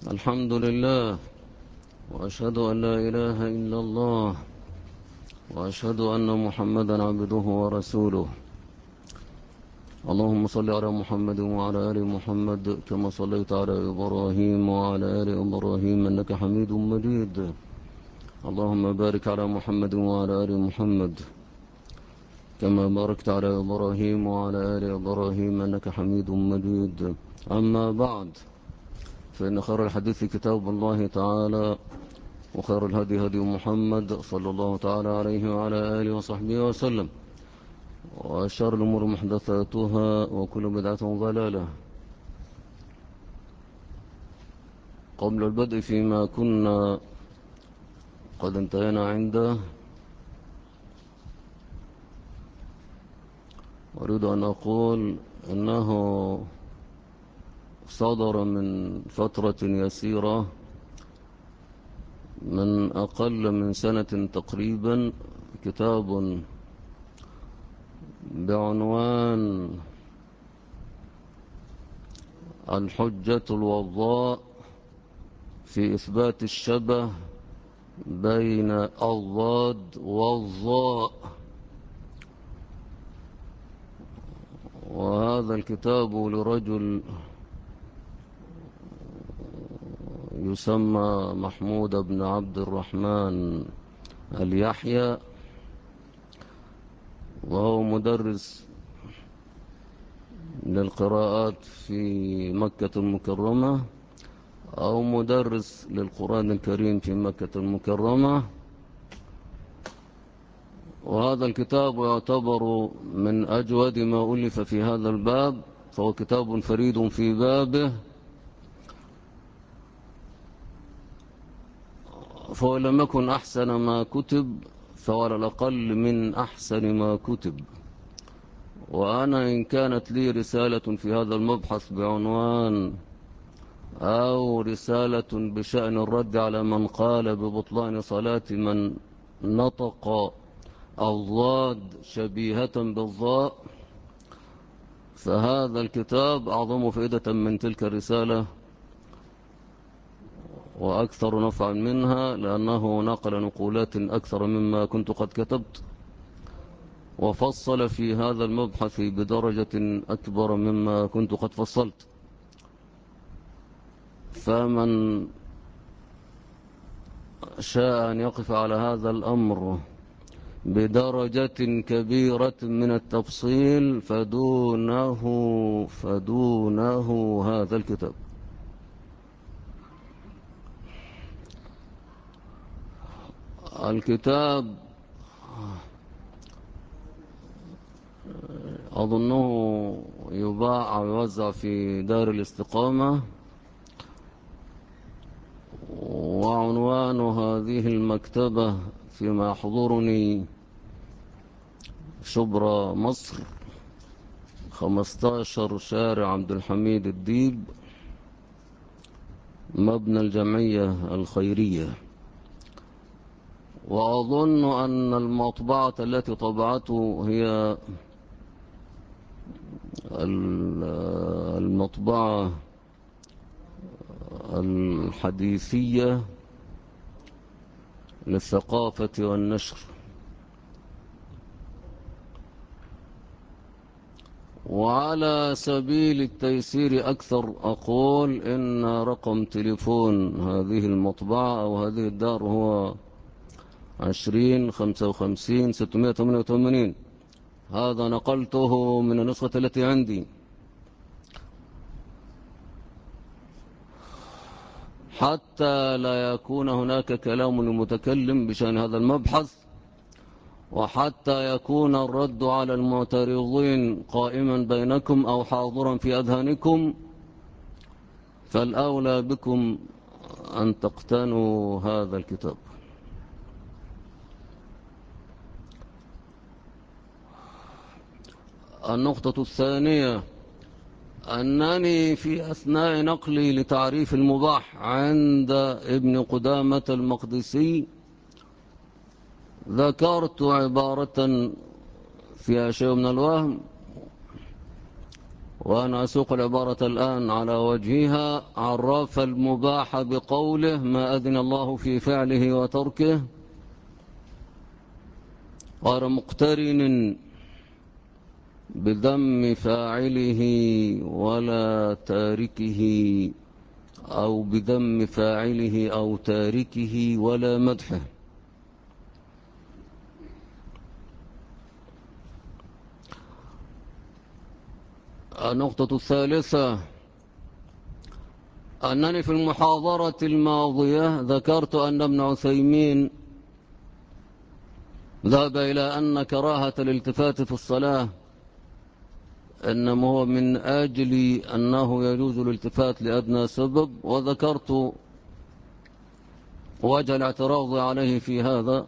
الحمد لله، وأشهد أن لا إله إلا الله، وأشهد أن محمدا عبده ورسوله. اللهم صل على محمد وعلى آل محمد كما صليت على إبراهيم وعلى آل إبراهيم إنك حميد مجيد. اللهم بارك على محمد وعلى آل محمد كما باركت على إبراهيم وعلى آل إبراهيم إنك حميد مجيد. أما بعد، فإن خير الحديث كتاب الله تعالى، وخير الهدي هدي محمد صلى الله تعالى عليه وعلى آله وصحبه وسلم، وشر الأمور محدثاتها، وكل بدعة ضلالة. قبل البدء فيما كنا قد انتهينا عنده، أريد أن أقول أنه صدر من فترة يسيرة، من أقل من سنة تقريبا، كتاب بعنوان الحجة الوضاء في إثبات الشبه بين الضاد والظاء. وهذا الكتاب لرجل يسمى محمود بن عبد الرحمن اليحيى، وهو مدرس للقراءات في مكة المكرمة، أو مدرس للقرآن الكريم في مكة المكرمة. وهذا الكتاب يعتبر من أجود ما ألف في هذا الباب، فهو كتاب فريد في بابه، فهو لم يكن أحسن ما كتب، فهو على الأقل من أحسن ما كتب. وأنا إن كانت لي رسالة في هذا المبحث بعنوان، أو رسالة بشأن الرد على من قال ببطلان صلاة من نطق الضاد شبيهة بالظاء، فهذا الكتاب أعظم فائدة من تلك الرسالة وأكثر نفعا منها، لأنه نقل نقولات أكثر مما كنت قد كتبت، وفصل في هذا المبحث بدرجة أكبر مما كنت قد فصلت. فمن شاء أن يقف على هذا الأمر بدرجة كبيرة من التفصيل فدونه هذا الكتاب. الكتاب أظنه يباع أو يوزع في دار الاستقامة، وعنوان هذه المكتبة فيما يحضرني شبرا مصر، 15 شارع عبد الحميد الديب، مبنى الجمعية الخيرية. وأظن أن المطبعة التي طبعته هي المطبعة الحديثية للثقافة والنشر. وعلى سبيل التيسير أكثر أقول إن رقم تليفون هذه المطبعة أو هذه الدار هو 20 55 688. هذا نقلته من النسخة التي عندي، حتى لا يكون هناك كلام للمتكلم بشأن هذا المبحث، وحتى يكون الرد على المعترضين قائما بينكم أو حاضرا في أذهانكم، فالأولى بكم أن تقتنوا هذا الكتاب. النقطة الثانية، أنني في أثناء نقلي لتعريف المباح عند ابن قدامة المقدسي ذكرت عبارة فيها شيء من الوهم، وأنا أسوق العبارة الآن على وجهها. عرف المباح بقوله ما أذن الله في فعله وتركه، غير مقترن بذم فاعله ولا تاركه، أو بذم فاعله أو تاركه ولا مدحه. النقطة الثالثة، أنني في المحاضرة الماضية ذكرت أن ابن عثيمين ذهب إلى أن كراهة الالتفات في الصلاة إنما هو من أجل أنه يجوز الالتفات لأدنى سبب، وذكرت وجه الاعتراض عليه في هذا،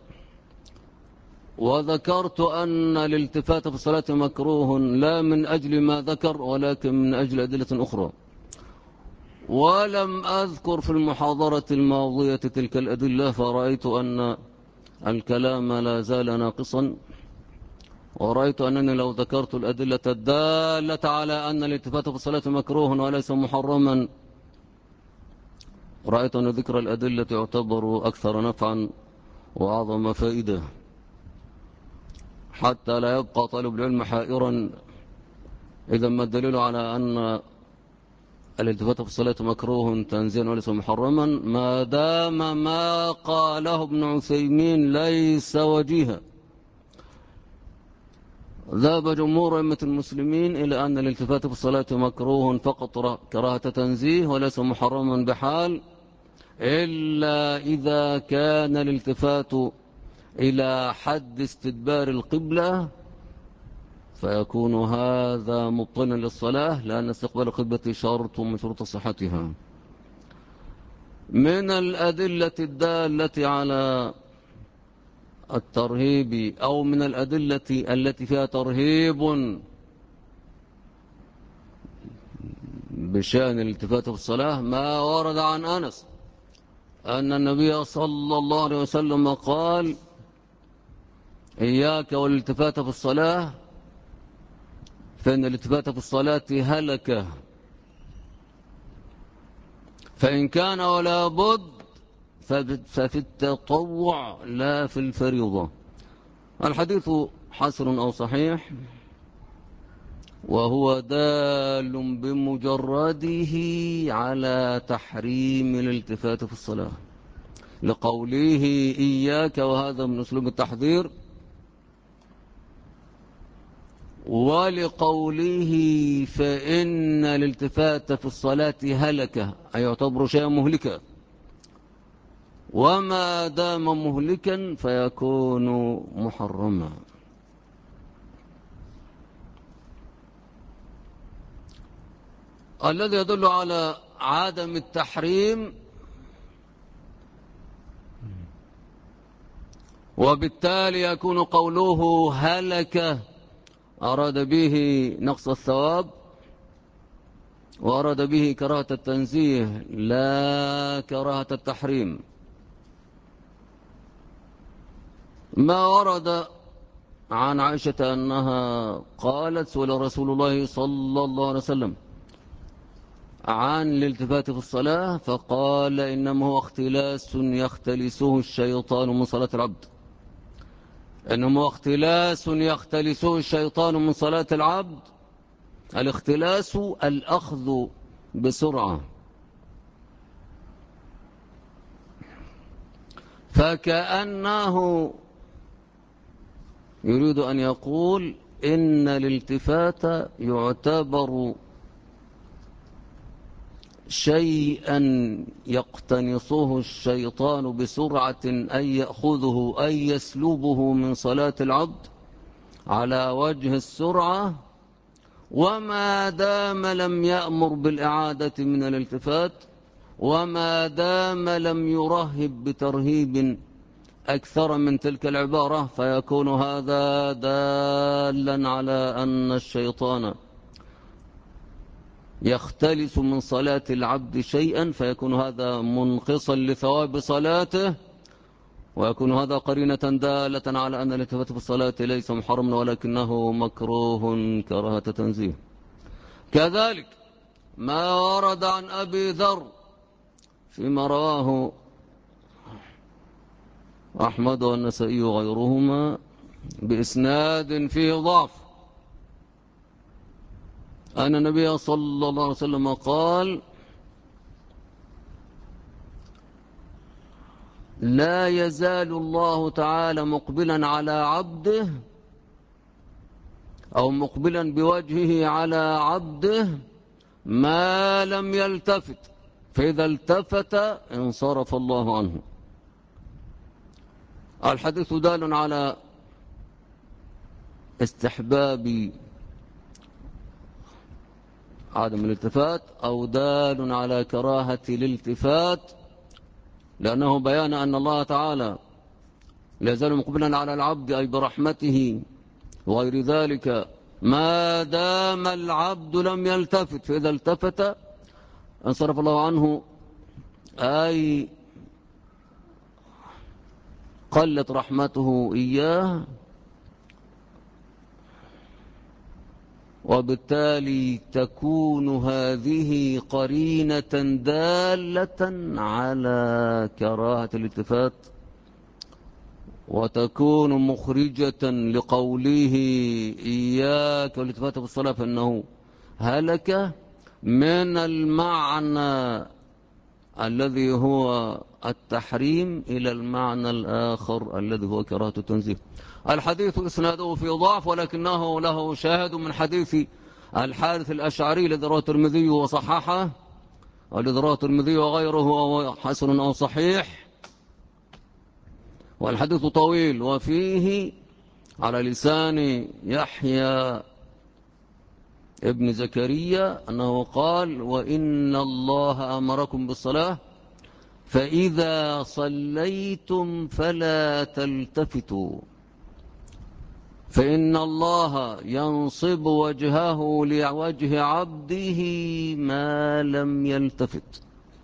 وذكرت أن الالتفات في الصلاة مكروه لا من أجل ما ذكر ولكن من أجل أدلة أخرى. ولم أذكر في المحاضرة الماضية تلك الأدلة، فرأيت أن الكلام لا زال ناقصا، ورأيت أنني لو ذكرت الأدلة الدالة على أن الالتفات في الصلاة مكروه وليس محرما، رأيت أن ذكر الأدلة يعتبر أكثر نفعا وأعظم فائدة، حتى لا يبقى طالب العلم حائرا إذا ما الدليل على أن الالتفات في الصلاة مكروه تنزيها وليس محرما، ما دام ما قاله ابن عثيمين ليس وجيها. ذهب جمهور أئمة المسلمين إلى أن الالتفات في الصلاة مكروه فقط كراهة تنزيه وليس محرما بحال، إلا إذا كان الالتفات إلى حد استدبار القبلة، فيكون هذا مبطلا للصلاة، لأن استقبال القبلة شرط من شروط صحتها. من الأدلة الدالة على الترهيب، أو من الأدلة التي فيها ترهيب بشأن الالتفات في الصلاة، ما ورد عن أنس أن النبي صلى الله عليه وسلم قال: إياك والالتفات في الصلاة، فإن الالتفات في الصلاة هلكة، فإن كان ولا بد ففي التطوع لا في الفريضة. الحديث حسن أو صحيح، وهو دال بمجرده على تحريم الالتفات في الصلاة، لقوله إياك، وهذا من أسلوب التحذير، ولقوله فإن الالتفات في الصلاة هلكة، أي يعتبر شيئا مهلكا، وما دام مهلكا فيكون محرما. الذي يدل على عدم التحريم، وبالتالي يكون قوله هلك أراد به نقص الثواب، وأراد به كراهة التنزيه لا كراهة التحريم. ما ورد عن عائشة أنها قالت: سئل رسول الله صلى الله عليه وسلم عن الالتفات في الصلاة فقال: إنما هو اختلاس يختلسه الشيطان من صلاة العبد. إنما هو اختلاس يختلسه الشيطان من صلاة العبد. الاختلاس الأخذ بسرعة، فكأنه يريد أن يقول إن الالتفات يعتبر شيئا يقتنصه الشيطان بسرعة، أن يأخذه أي يسلبه من صلاة العبد على وجه السرعة، وما دام لم يأمر بالإعادة من الالتفات، وما دام لم يرهب بترهيب أكثر من تلك العبارة، فيكون هذا دالا على أن الشيطان يختلس من صلاة العبد شيئا، فيكون هذا منقصا لثواب صلاته، ويكون هذا قرينة دالة على أن الالتفات في الصلاة ليس محرما ولكنه مكروه كراهة تنزيه. كذلك ما ورد عن أبي ذر فيما رواه أحمد والنسائي وغيرهما بإسناد فيه ضعف أن النبي صلى الله عليه وسلم قال: لا يزال الله تعالى مقبلا على عبده أو مقبلا بوجهه على عبده ما لم يلتفت، فإذا التفت انصرف الله عنه. الحديث دال على استحباب عدم الالتفات أو دال على كراهة الالتفات، لأنه بيان أن الله تعالى لا يزال مقبلا على العبد أي برحمته وغير ذلك ما دام العبد لم يلتفت، فإذا التفت انصرف الله عنه، أي قلت رحمته إياه، وبالتالي تكون هذه قرينة دالة على كراهة الالتفات، وتكون مخرجة لقوله إياك والالتفات بالصلاة فإنه هلك، من المعنى الذي هو التحريم إلى المعنى الآخر الذي هو كراهة التنزيه. الحديث إسناده في ضعف، ولكنه له شاهد من حديث الحارث الأشعري الذي رواه الترمذي وصححه، والذي رواه الترمذي وغيره وهو حسن أو صحيح، والحديث طويل، وفيه على لسان يحيى ابن زكريا أنه قال: وإن الله أمركم بالصلاة فإذا صليتم فلا تلتفتوا، فإن الله ينصب وجهه لوجه عبده ما لم يلتفت.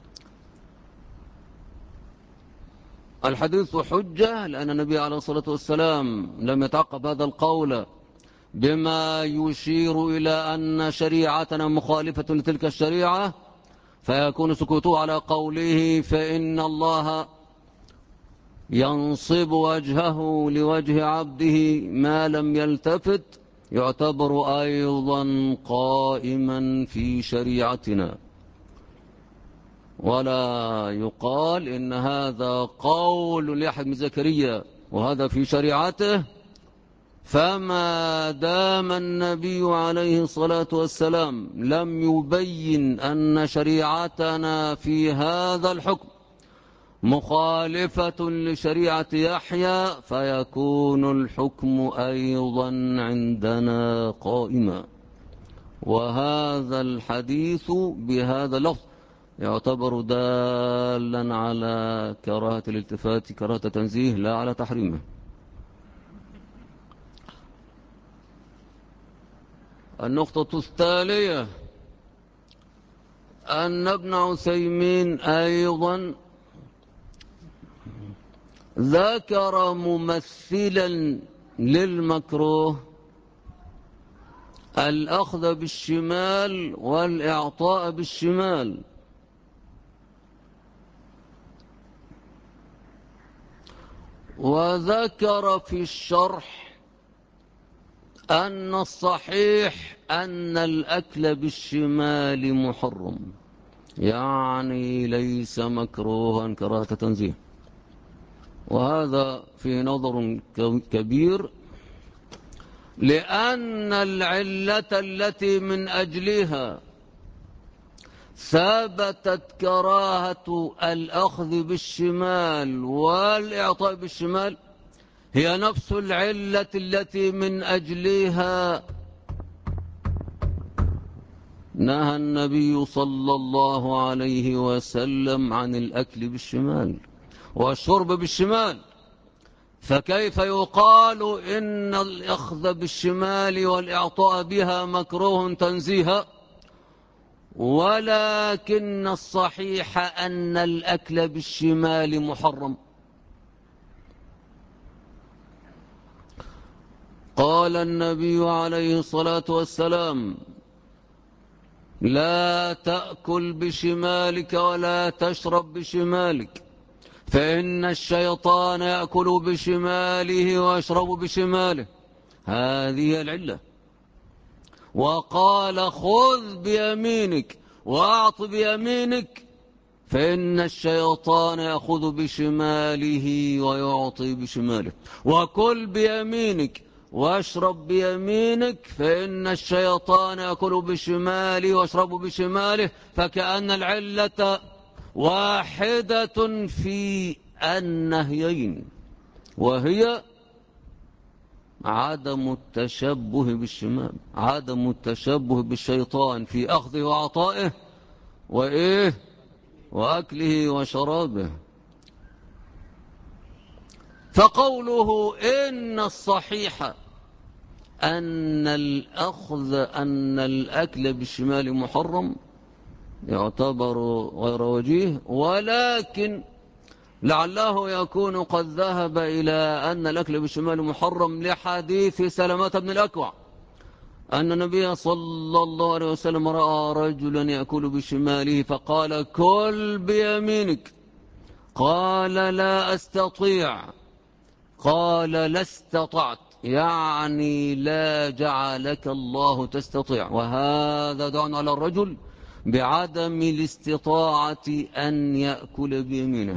الحديث حجة، لأن النبي عليه الصلاة والسلام لم يتعقب هذا القول بما يشير إلى أن شريعتنا مخالفة لتلك الشريعة، فيكون سكوته على قوله فإن الله ينصب وجهه لوجه عبده ما لم يلتفت يعتبر أيضا قائما في شريعتنا، ولا يقال إن هذا قول ليحيى بن زكريا وهذا في شريعته، فما دام النبي عليه الصلاة والسلام لم يبين أن شريعتنا في هذا الحكم مخالفة لشريعة يحيى، فيكون الحكم أيضا عندنا قائما. وهذا الحديث بهذا اللفظ يعتبر دالا على كراهة الالتفات، كراهة تنزيه لا على تحريمه. النقطة التالية أن ابن عثيمين أيضا ذكر ممثلا للمكروه الأخذ بالشمال والإعطاء بالشمال، وذكر في الشرح أن الصحيح أن الأكل بالشمال محرم، يعني ليس مكروها كراهة تنزيه. وهذا في نظر كبير، لأن العلة التي من أجلها ثبتت كراهة الأخذ بالشمال والإعطاء بالشمال هي نفس العلة التي من أجلها نهى النبي صلى الله عليه وسلم عن الأكل بالشمال والشرب بالشمال. فكيف يقال إن الأخذ بالشمال والإعطاء بها مكروه تنزيها، ولكن الصحيح أن الأكل بالشمال محرم؟ قال النبي عليه الصلاة والسلام: لا تأكل بشمالك ولا تشرب بشمالك، فإن الشيطان يأكل بشماله ويشرب بشماله. هذه العلة. وقال خذ بيمينك وأعط بيمينك، فإن الشيطان يأخذ بشماله ويعطي بشماله. وكل بيمينك واشرب بيمينك، فإن الشيطان يأكل بشماله ويشرب بشماله. فكأن العلة واحدة في النهيين، وهي عدم التشبه بالشمال، عدم التشبه بالشيطان في أخذه وعطائه وإيه وأكله وشرابه. فقوله إن الصحيح أن الأكل بالشمال محرم يعتبر غير وجيه، ولكن لعله يكون قد ذهب إلى أن الأكل بالشمال محرم لحديث سلمة بن الأكوع أن النبي صلى الله عليه وسلم رأى رجلا يأكل بشماله فقال كل بيمينك، قال لا أستطيع، قال لا استطعت، يعني لا جعلك الله تستطيع. وهذا دعنا على الرجل بعدم الاستطاعة أن يأكل بيمينه.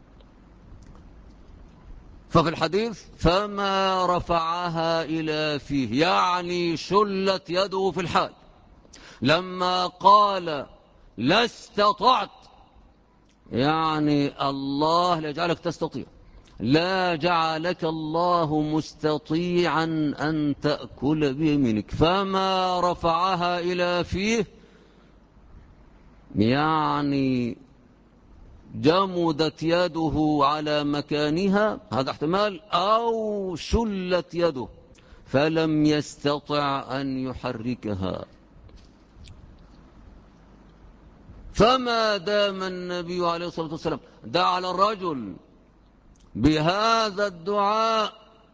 ففي الحديث فما رفعها إلى فيه، يعني شلت يده في الحال. لما قال لا استطعت، يعني الله لا جعلك تستطيع، لا جعلك الله مستطيعا أن تأكل بيمينك. فما رفعها إلى فيه، يعني جمدت يده على مكانها، هذا احتمال، أو شلت يده فلم يستطع أن يحركها. فما دام النبي عليه الصلاة والسلام دعا على الرجل بهذا الدعاء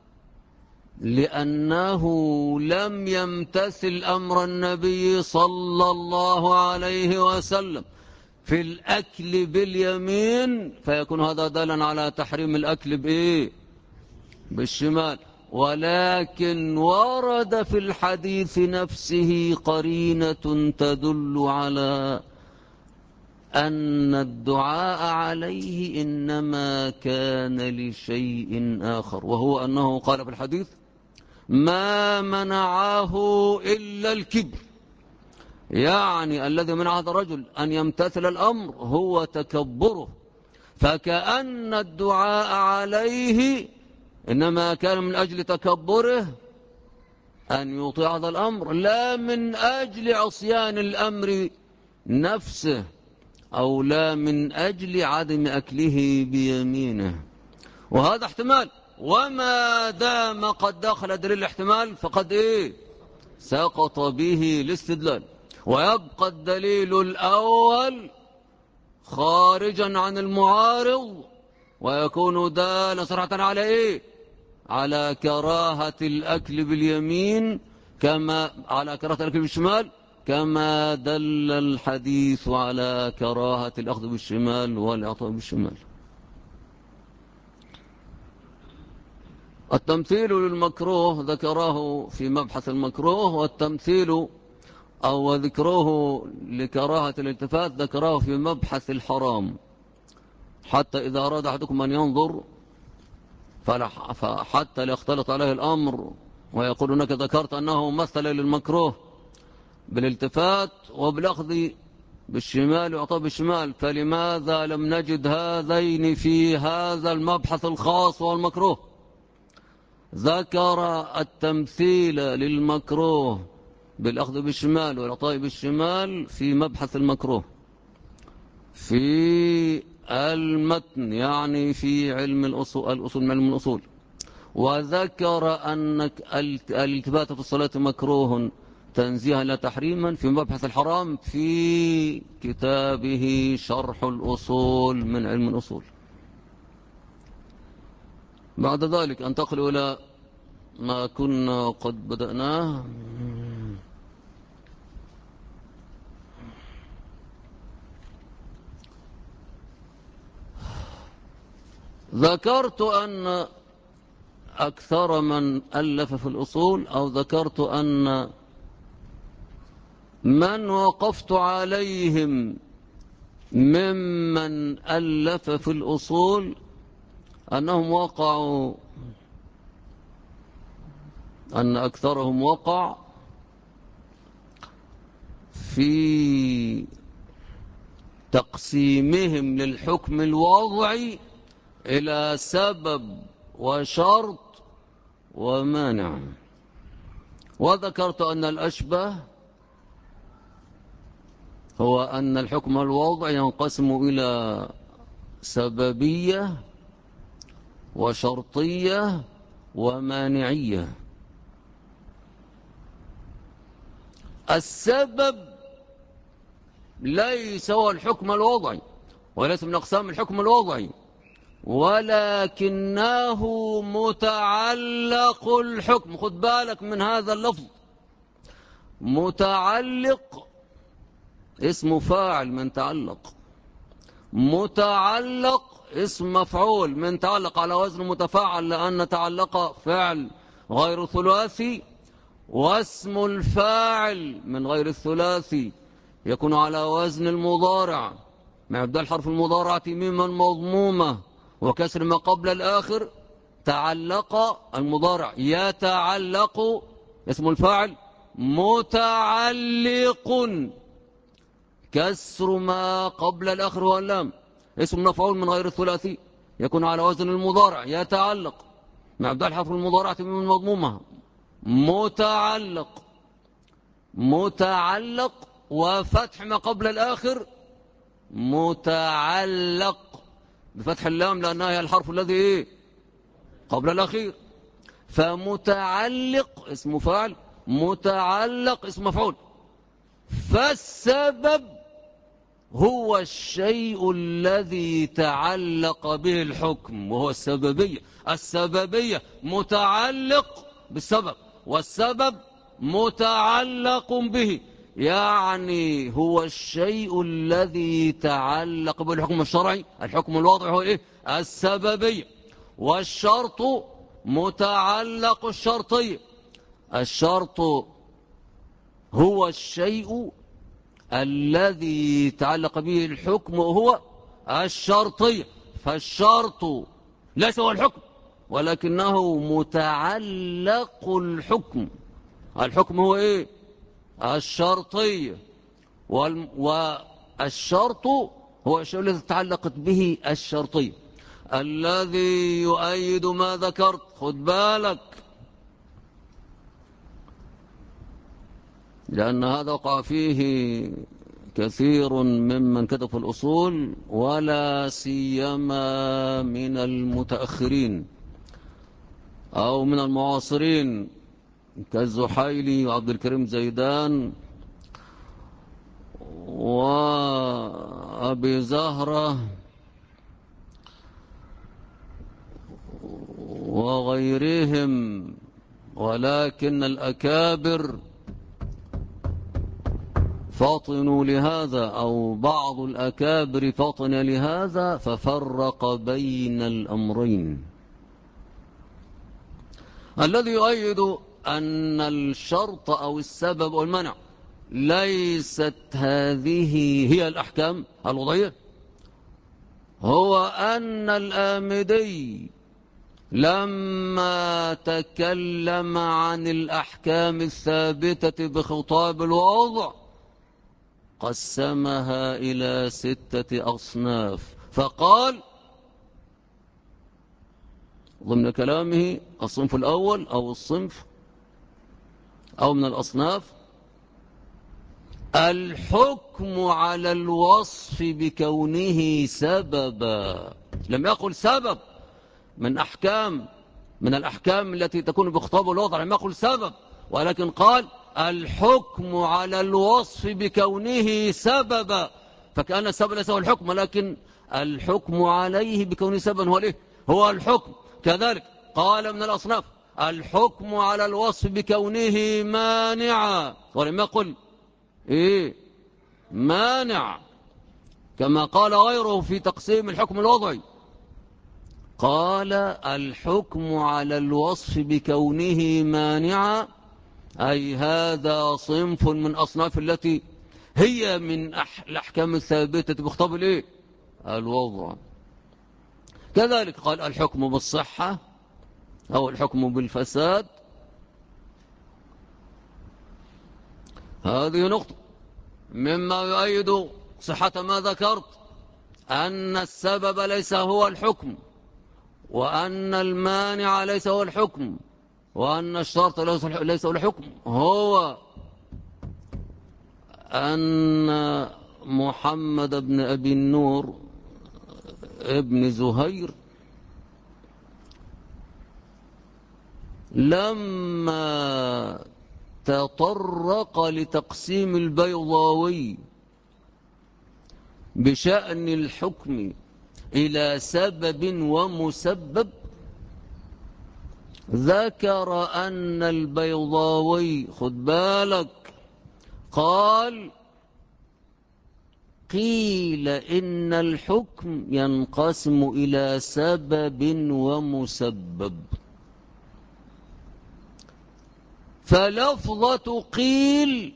لأنه لم يمتثل أمر النبي صلى الله عليه وسلم في الأكل باليمين، فيكون هذا دالا على تحريم الأكل بإيه؟ بالشمال. ولكن ورد في الحديث نفسه قرينة تدل على أن الدعاء عليه إنما كان لشيء آخر، وهو أنه قال في الحديث ما منعه إلا الكبر، يعني الذي منع هذا الرجل أن يمتثل الأمر هو تكبره. فكأن الدعاء عليه إنما كان من أجل تكبره أن يطيع هذا الأمر، لا من أجل عصيان الأمر نفسه، أو لا من أجل عدم أكله بيمينه. وهذا احتمال، وما دام قد دخل دليل الاحتمال فقد إيه؟ سقط به الاستدلال، ويبقى الدليل الأول خارجا عن المعارض، ويكون دالا صراحة على إيه؟ على كراهة الأكل باليمين، كما على كراهة الأكل بالشمال، كما دل الحديث على كراهة الأخذ بالشمال والإعطاء بالشمال. التمثيل للمكروه ذكره في مبحث المكروه، والتمثيل أو ذكره لكراهة الالتفات ذكره في مبحث الحرام. حتى إذا أراد أحدكم أن ينظر فحتى لا يختلط عليه الأمر ويقول أنك ذكرت أنه مثل للمكروه بالالتفات وبالأخذ بالشمال وإعطاء بالشمال، فلماذا لم نجد هذين في هذا المبحث الخاص والمكروه؟ ذكر التمثيل للمكروه بالأخذ بالشمال والإعطاء بالشمال في مبحث المكروه في المتن، يعني في علم الأصول من علم الأصول. وذكر أن الالتفات في الصلاة مكروه تنزيها لا تحريما في مبحث الحرام في كتابه شرح الأصول من علم الأصول. بعد ذلك أنتقل إلى ما كنا قد بدأناه. ذكرت أن أكثر من ألف في الأصول، أو ذكرت أن من وقفت عليهم ممن ألف في الأصول أنهم وقعوا، أن أكثرهم وقع في تقسيمهم للحكم الوضعي إلى سبب وشرط ومانع. وذكرت أن الأشبه هو أن الحكم الوضعي ينقسم إلى سببية وشرطية ومانعية. السبب ليس هو الحكم الوضعي، وليس من أقسام الحكم الوضعي، ولكنه متعلق الحكم. خد بالك من هذا اللفظ، متعلق اسم فاعل من تعلق، متعلق اسم مفعول من تعلق على وزن متفاعل، لأن تعلق فعل غير ثلاثي، واسم الفاعل من غير الثلاثي يكون على وزن المضارع، مع إبدال حرف المضارعة ميما مضمومة وكسر ما قبل الآخر. تعلق المضارع يتعلق، اسم الفاعل متعلق، كسر ما قبل الآخر هو اللام، اسم مفعول من غير الثلاثي يكون على وزن المضارع يتعلق، مع إبدال حرف المضارعة ميما مضمومة متعلق. متعلق وفتح ما قبل الآخر متعلق بفتح اللام، لأنها هي الحرف الذي قبل الأخير. فمتعلق اسم فاعل، متعلق اسم مفعول. فالسبب هو الشيء الذي تعلق به الحكم، وهو السببية. السببية متعلق بالسبب، والسبب متعلق به، يعني هو الشيء الذي تعلق بالحكم الشرعي. الحكم الواضح هو إيه؟ السببية. والشرط متعلق الشرطية. الشرط هو الشيء الذي تعلق به الحكم وهو الشرطية. فالشرط ليس هو الحكم، ولكنه متعلق الحكم. الحكم هو إيه؟ الشرطية. والشرط هو الشيء الذي تعلقت به الشرطية. الذي يؤيد ما ذكرت، خد بالك، لأن هذا وقع فيه كثير ممن كتب الأصول، ولا سيما من المتأخرين أو من المعاصرين كالزحيلي وعبد الكريم زيدان وأبي زهرة وغيرهم. ولكن الأكابر فاطنوا لهذا، أو بعض الأكابر فاطن لهذا، ففرق بين الأمرين. الذي يؤيد أن الشرط أو السبب أو المنع ليست هذه هي الأحكام الوضعية هو أن الآمدي لما تكلم عن الأحكام الثابتة بخطاب الوضع قسمها إلى 6 أصناف، فقال ضمن كلامه الصنف الأول أو الصنف أو من الأصناف: الحكم على الوصف بكونه سببا. لم يقل سبب من الأحكام التي تكون بخطاب الوضع، لم يقل سبب، ولكن قال الحكم على الوصف بكونه سببا. فكأن السبب ليس هو الحكم، ولكن الحكم عليه بكونه سببا هو الايه؟ هو الحكم. كذلك قال من الأصناف الحكم على الوصف بكونه مانعا، ولم يقل ايه؟ مانع، كما قال غيره في تقسيم الحكم الوضعي. قال الحكم على الوصف بكونه مانعا، أي هذا صنف من أصناف التي هي من الأحكام الثابتة بخطاب الإيه؟ الوضع. كذلك قال الحكم بالصحة أو الحكم بالفساد. هذه نقطة مما يؤيد صحة ما ذكرت، أن السبب ليس هو الحكم، وأن المانع ليس هو الحكم، وأن الشرط ليس هو الحكم، هو أن محمد بن أبي النور ابن زهير لما تطرق لتقسيم البيضاوي بشأن الحكم إلى سبب ومسبب، ذكر أن البيضاوي خد بالك قال قيل إن الحكم ينقسم إلى سبب ومسبب. فلفظة قيل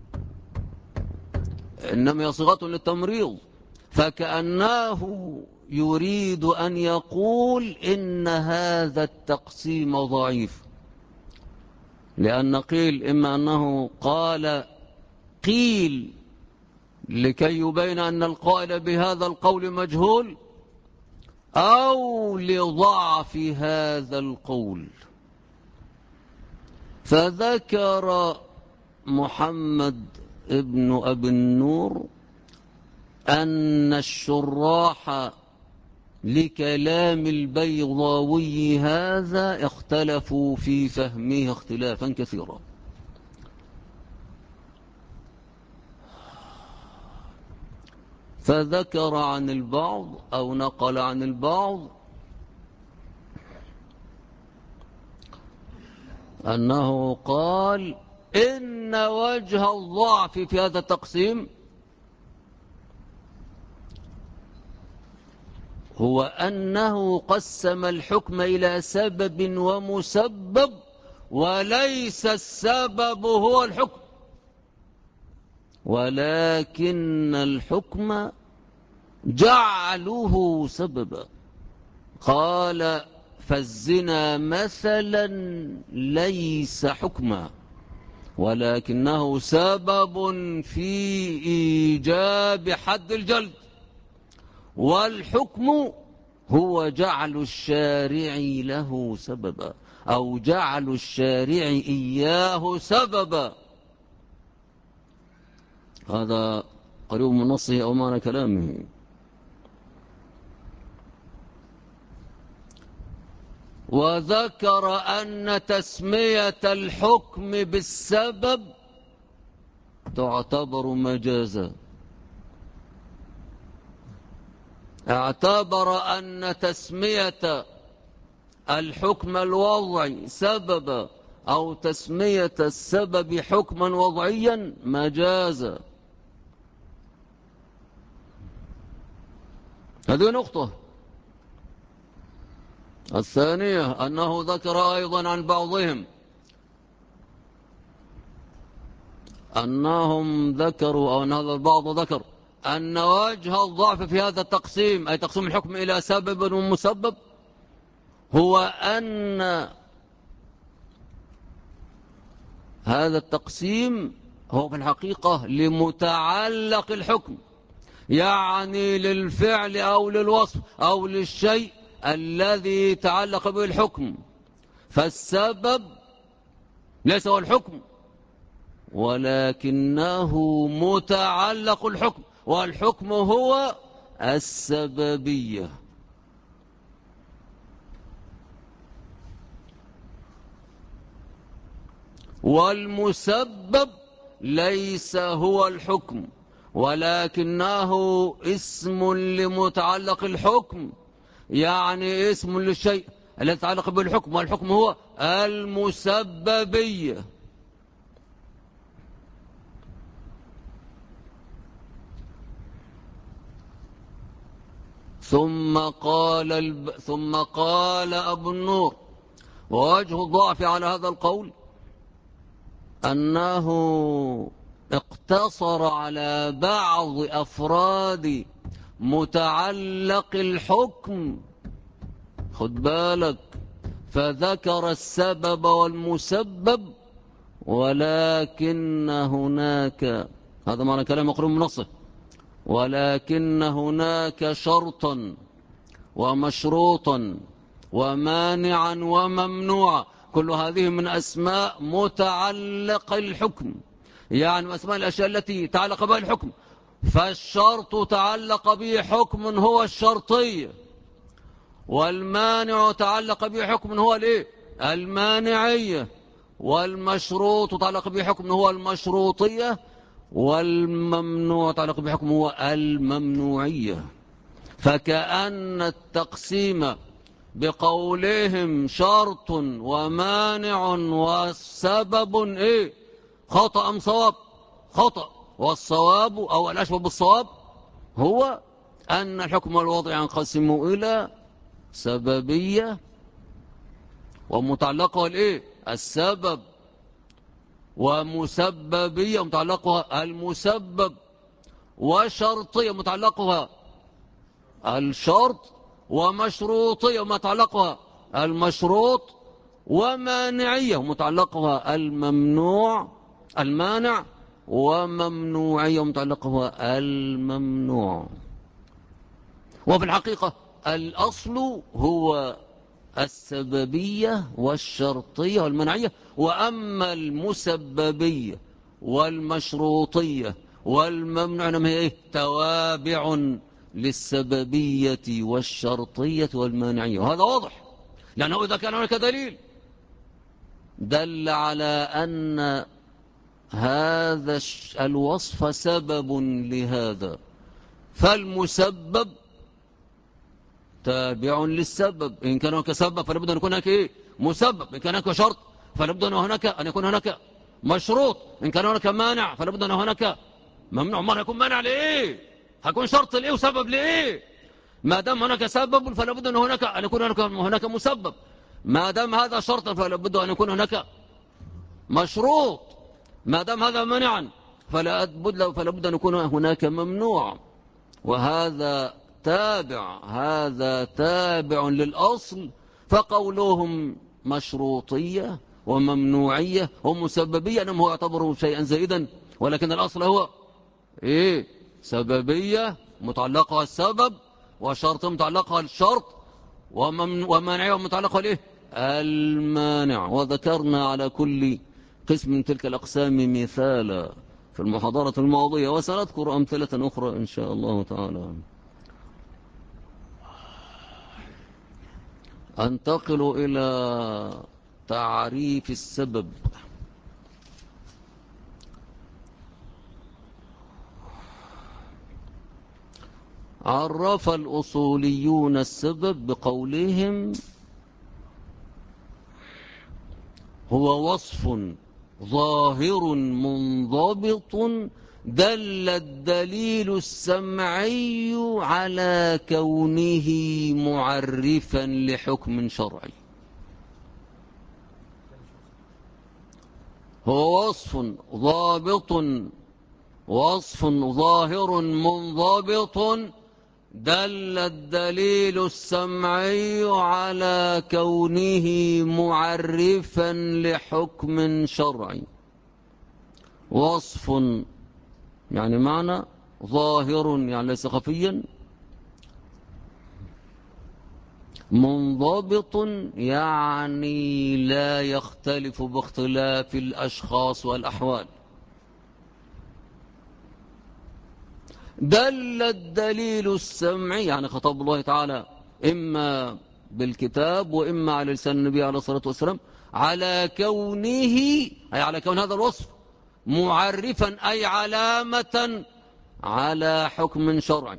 إنما هي صيغة للتمريض، فكأنه يريد أن يقول إن هذا التقسيم ضعيف، لأن قيل إما أنه قال قيل لكي يبين أن القائل بهذا القول مجهول، أو لضعف هذا القول. فذكر محمد ابن أبي النور أن الشراح لكلام البيضاوي هذا اختلفوا في فهمه اختلافا كثيرا. فذكر عن البعض أو نقل عن البعض أنه قال إن وجه الضعف في هذا التقسيم هو أنه قسم الحكم إلى سبب ومسبب، وليس السبب هو الحكم، ولكن الحكم جعله سببا. قال فالزنا مثلا ليس حكما، ولكنه سبب في إيجاب حد الجلد، والحكم هو جعل الشارع له سببا، أو جعل الشارع إياه سببا. هذا قريب من نصه أو معنى كلامه. وذكر أن تسمية الحكم بالسبب تعتبر مجازا. اعتبر أن تسمية الحكم الوضعي سببا أو تسمية السبب حكما وضعيا مجازا. هذه نقطة. الثانية أنه ذكر أيضا عن بعضهم أنهم ذكروا، أو أن هذا البعض ذكر أن وجه الضعف في هذا التقسيم، أي تقسيم الحكم إلى سبب ومسبب، هو أن هذا التقسيم هو في الحقيقة لمتعلق الحكم، يعني للفعل أو للوصف أو للشيء الذي تعلق به الحكم. فالسبب ليس هو الحكم، ولكنه متعلق الحكم، والحكم هو السببية. والمسبب ليس هو الحكم، ولكنه اسم لمتعلق الحكم، يعني اسم للشيء الذي يتعلق بالحكم، والحكم هو المسببية. ثم قال أبو النور: ووجه الضعف على هذا القول أنه اقتصر على بعض أفراد متعلق الحكم، خد بالك، فذكر السبب والمسبب، ولكن هناك، هذا معنى كلام مقرون من نصه، ولكن هناك شرطا ومشروطا ومانعا وممنوعا، كل هذه من أسماء متعلق الحكم، يعني من أسماء الأشياء التي تعلق بها الحكم. فالشرط تعلق به حكم هو الشرطية، والمانع تعلق به حكم هو الايه؟ المانعية، والمشروط تعلق به حكم هو المشروطية، والممنوع تعلق به حكم هو الممنوعية. فكأن التقسيم بقولهم شرط ومانع والسبب ايه؟ خطأ أم صواب؟ خطأ. والصواب أو الأشبه بالصواب هو أن الحكم الوضعي ينقسم إلى سببية ومتعلقها الايه؟ السبب، ومسببية متعلقها المسبب، وشرطية متعلقها الشرط، ومشروطية متعلقها المشروط، ومانعية متعلقها المانع، وممنوعية متعلقها الممنوع. وفي الحقيقة الأصل هو السببية والشرطية والمنعية، وأما المسببية والمشروطية والممنوع إنما هي توابع للسببية والشرطية والمانعية، وهذا واضح، لأنه إذا كان هناك دليل دل على أن هذا الوصف سبب لهذا، فالمسبب تابع للسبب. إن كان هناك سبب فلابد أن يكون هناك إيه؟ مسبب. إن كان هناك شرط فلابد أن يكون هناك مشروط. إن كان هناك مانع فلابد أن هناك ممنوع. ما يكون مانع لإيه؟ هيكون شرط لإيه وسبب لإيه؟ ما دام هناك سبب فلابد أن يكون هناك مسبب. ما دام هذا شرطا فلابد أن يكون هناك مشروط. ما دام هذا منعا فلابد أن يكون هناك ممنوع. وهذا تابع للأصل. فقولهم مشروطية وممنوعية ومسببية أنهم هو يعتبروا شيئا زائدا، ولكن الأصل هو إيه؟ سببية متعلقها السبب، وشرط متعلقها الشرط، ومانعية متعلقها الإيه؟ المانع. وذكرنا على كل قسم من تلك الأقسام مثالا في المحاضرة الماضية، وسنذكر أمثلة أخرى إن شاء الله تعالى. أنتقل إلى تعريف السبب. عرف الأصوليون السبب بقولهم: هو وصف ظاهر منضبط دل الدليل السمعي على كونه معرفا لحكم شرعي. هو وصف ظاهر منضبط دل الدليل السمعي على كونه معرفا لحكم شرعي. وصف يعني معنى، ظاهر يعني ليس خفيا، منضبط يعني لا يختلف باختلاف الأشخاص والأحوال. دل الدليل السمعي يعني خطاب الله تعالى إما بالكتاب وإما على لسان النبي عليه الصلاة والسلام على كونه، أي على كون هذا الوصف معرفا، أي علامة على حكم شرعي.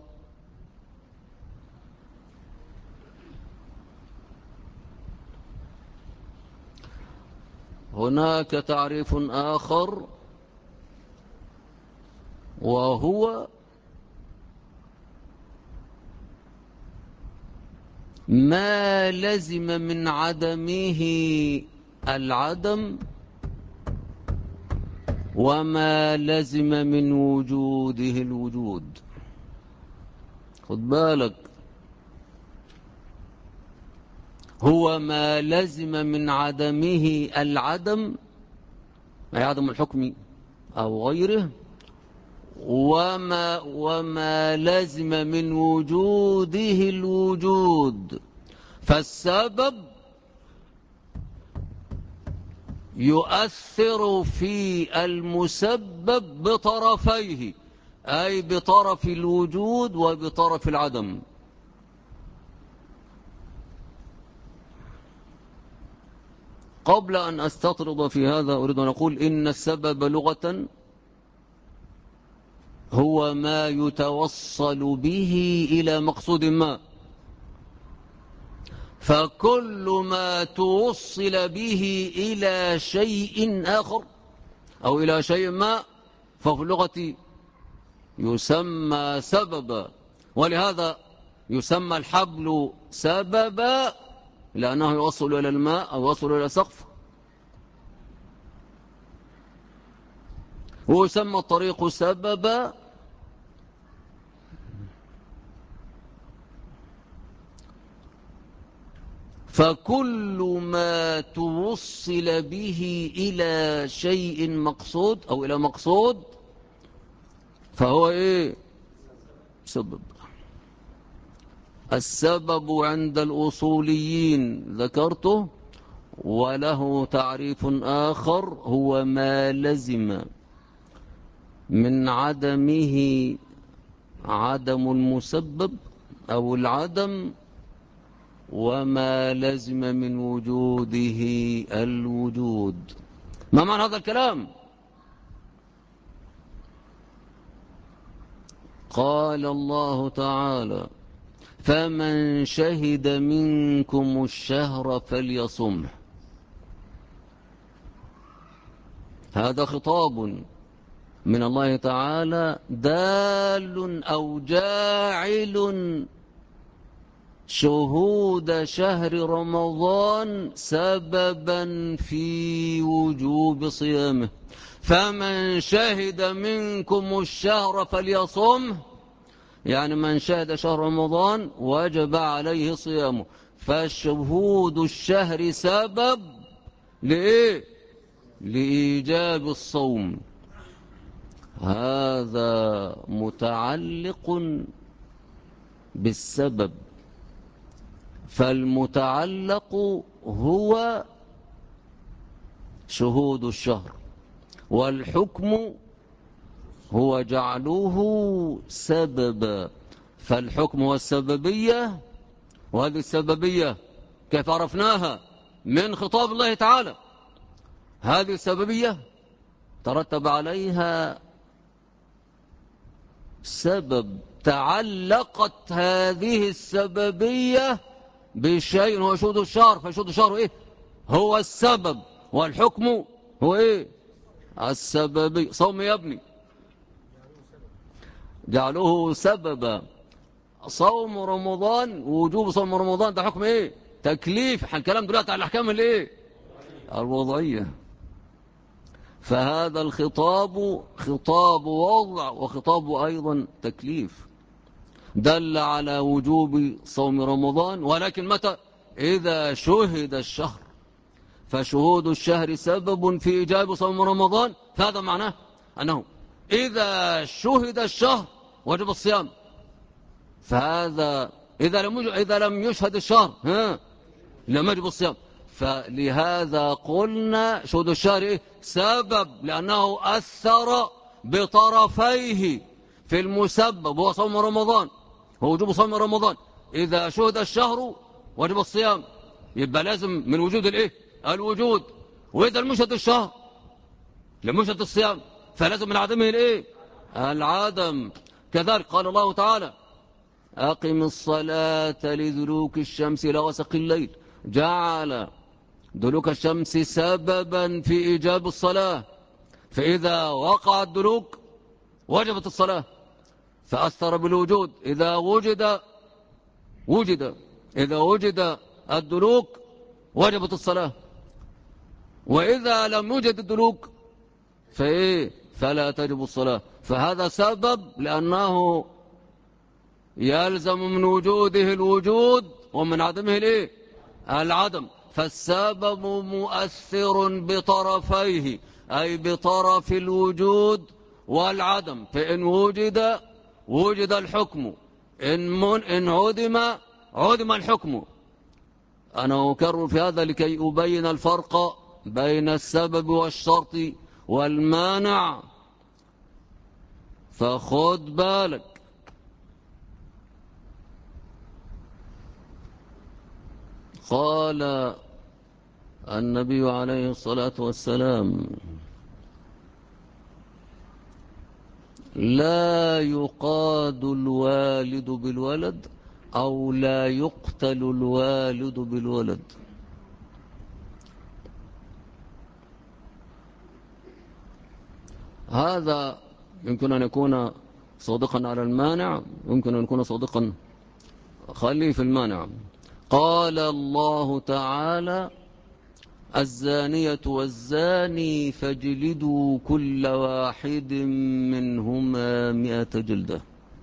هناك تعريف آخر وهو ما لزم من عدمه العدم وما لزم من وجوده الوجود. خد بالك، هو ما لزم من عدمه العدم، أي عدم الحكم أو غيره، وما لزم من وجوده الوجود. فالسبب يؤثر في المسبب بطرفيه، أي بطرف الوجود وبطرف العدم. قبل أن أستطرد في هذا أريد أن أقول إن السبب لغة هو ما يتوصل به إلى مقصود ما، فكل ما توصل به إلى شيء آخر أو إلى شيء ما ففي اللغة يسمى سببا. ولهذا يسمى الحبل سببا لأنه يوصل إلى الماء أو يوصل إلى سقف، ويسمى الطريق سببا فكل ما توصل به إلى شيء مقصود أو إلى مقصود فهو إيه؟ سبب. السبب عند الأصوليين ذكرته، وله تعريف آخر هو ما لزم من عدمه عدم المسبب أو العدم وما لزم من وجوده الوجود. ما معنى هذا الكلام؟ قال الله تعالى: فمن شهد منكم الشهر فليصمه. هذا خطاب من الله تعالى دال أو جاعل شهود شهر رمضان سببا في وجوب صيامه. فمن شهد منكم الشهر فليصمه، يعني من شهد شهر رمضان وجب عليه صيامه. فشهود الشهر سبب لإيه؟ لإيجاب الصوم. هذا متعلق بالسبب، فالمتعلق هو شهود الشهر، والحكم هو جعله سببا. فالحكم هو السببية، وهذه السببية كيف عرفناها؟ من خطاب الله تعالى. هذه السببية ترتب عليها سبب، تعلقت هذه السببية بشيء هو شهود الشهر. فشهود الشهر إيه؟ هو السبب، والحكم هو إيه؟ السببي. صوم يا ابني جعله سببا. صوم رمضان، وجوب صوم رمضان ده حكم إيه؟ تكليف. الكلام دلوقتي على الأحكام الإيه؟ الوضعية. فهذا الخطاب خطاب وضع وخطاب أيضا تكليف، دل على وجوب صوم رمضان، ولكن متى؟ إذا شهد الشهر. فشهود الشهر سبب في إيجاب صوم رمضان، فهذا معناه أنه إذا شهد الشهر وجب الصيام. فهذا إذا لم يشهد الشهر لم يجب الصيام. فلهذا قلنا شهود الشهر إيه؟ سبب، لأنه أثر بطرفيه في المسبب هو صوم رمضان، هو وجوب صوم رمضان. إذا شهد الشهر وجب الصيام، يبقى لازم من وجود الإيه؟ الوجود. وإذا لم يشهد الشهر لم يشهد الصيام، فلازم من عدمه الإيه؟ العدم. كذلك قال الله تعالى: أقم الصلاة لدلوك الشمس إلى غسق الليل. جعل دلوك الشمس سببا في إيجاب الصلاة، فإذا وقع الدلوك وجبت الصلاة، فأثر بالوجود. إذا وجد إذا وجد الدلوك وجبت الصلاة، وإذا لم يوجد الدلوك فلا تجب الصلاة. فهذا سبب لأنه يلزم من وجوده الوجود ومن عدمه العدم. فالسبب مؤثر بطرفيه، أي بطرف الوجود والعدم. فإن وجد الحكم، إن عدم الحكم. أنا أكرر في هذا لكي أبين الفرق بين السبب والشرط والمانع، فخذ بالك. قال النبي عليه الصلاة والسلام: لا يقاد الوالد بالولد، أو لا يقتل الوالد بالولد. هذا يمكن أن يكون صادقا على المانع، يمكن أن يكون صادقا. خليه في المانع. قال الله تعالى: الزانية والزاني فاجلدوا كل واحد منهما 100 جلدة.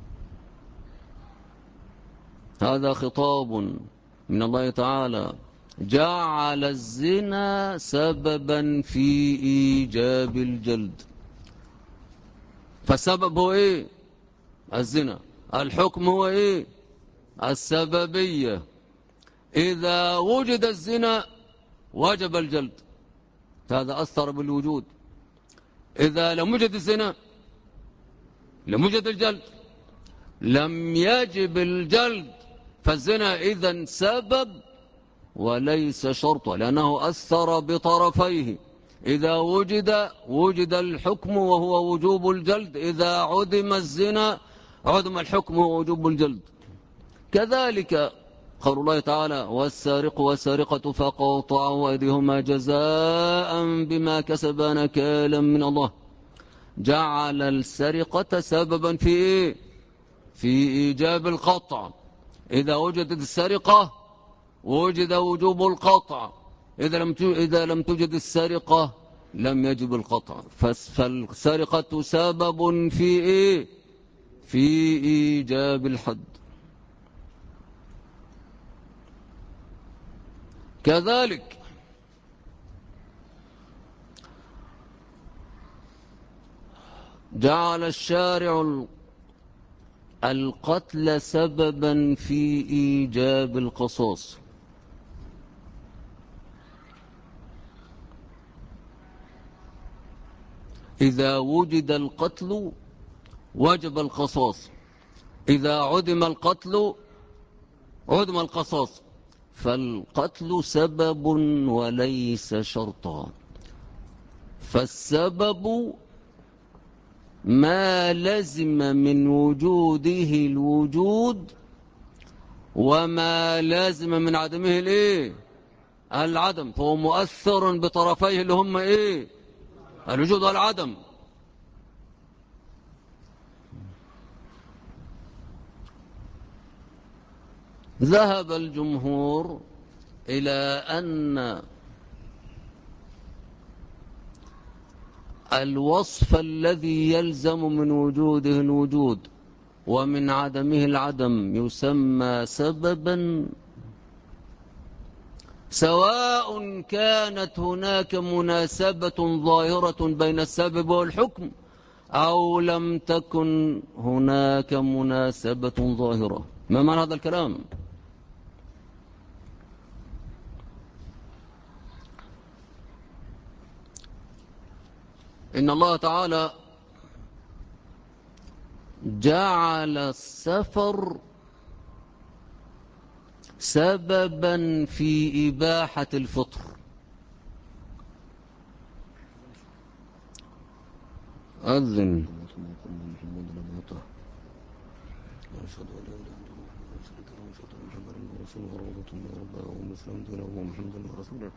هذا خطاب من الله تعالى، جعل الزنا سببا في إيجاب الجلد. فالسبب هو الزنا، الحكم هو السببية. إذا وجد الزنا وجب الجلد، هذا أثر بالوجود. إذا لم يوجد الزنا لم يوجد الجلد، لم يجب الجلد. فالزنا إذن سبب وليس شرطا، لأنه أثر بطرفيه. إذا وجد الحكم وهو وجوب الجلد، إذا عدم الزنا عدم الحكم ووجوب الجلد. كذلك قول الله تعالى: والسارق والسارقة فقطعوا أيديهما جزاء بما كسبا نكالا من الله. جعل السرقة سببا في إيجاب القطع. إذا وجدت السرقة وجد وجوب القطع، إذا لم توجد السرقة لم يجب القطع. فالسرقة سبب في إيجاب الحد. كذلك جعل الشارع القتل سببا في إيجاب القصاص. إذا وجد القتل وجب القصاص، إذا عدم القتل عدم القصاص. فالقتل سبب وليس شرطا. فالسبب ما لزم من وجوده الوجود، وما لازم من عدمه العدم. فهو مؤثر بطرفيه اللي هم الوجود والعدم. ذهب الجمهور إلى أن الوصف الذي يلزم من وجوده الوجود ومن عدمه العدم يسمى سببا، سواء كانت هناك مناسبة ظاهرة بين السبب والحكم أو لم تكن هناك مناسبة ظاهرة. ما معنى هذا الكلام؟ إن الله تعالى جعل السفر سببا في إباحة الفطر. أذن أشهد أن لا إله إلا الله وأشهد أن محمدا رسول الله روضة من ربه ومسلم دينه ومحمدا رسوله.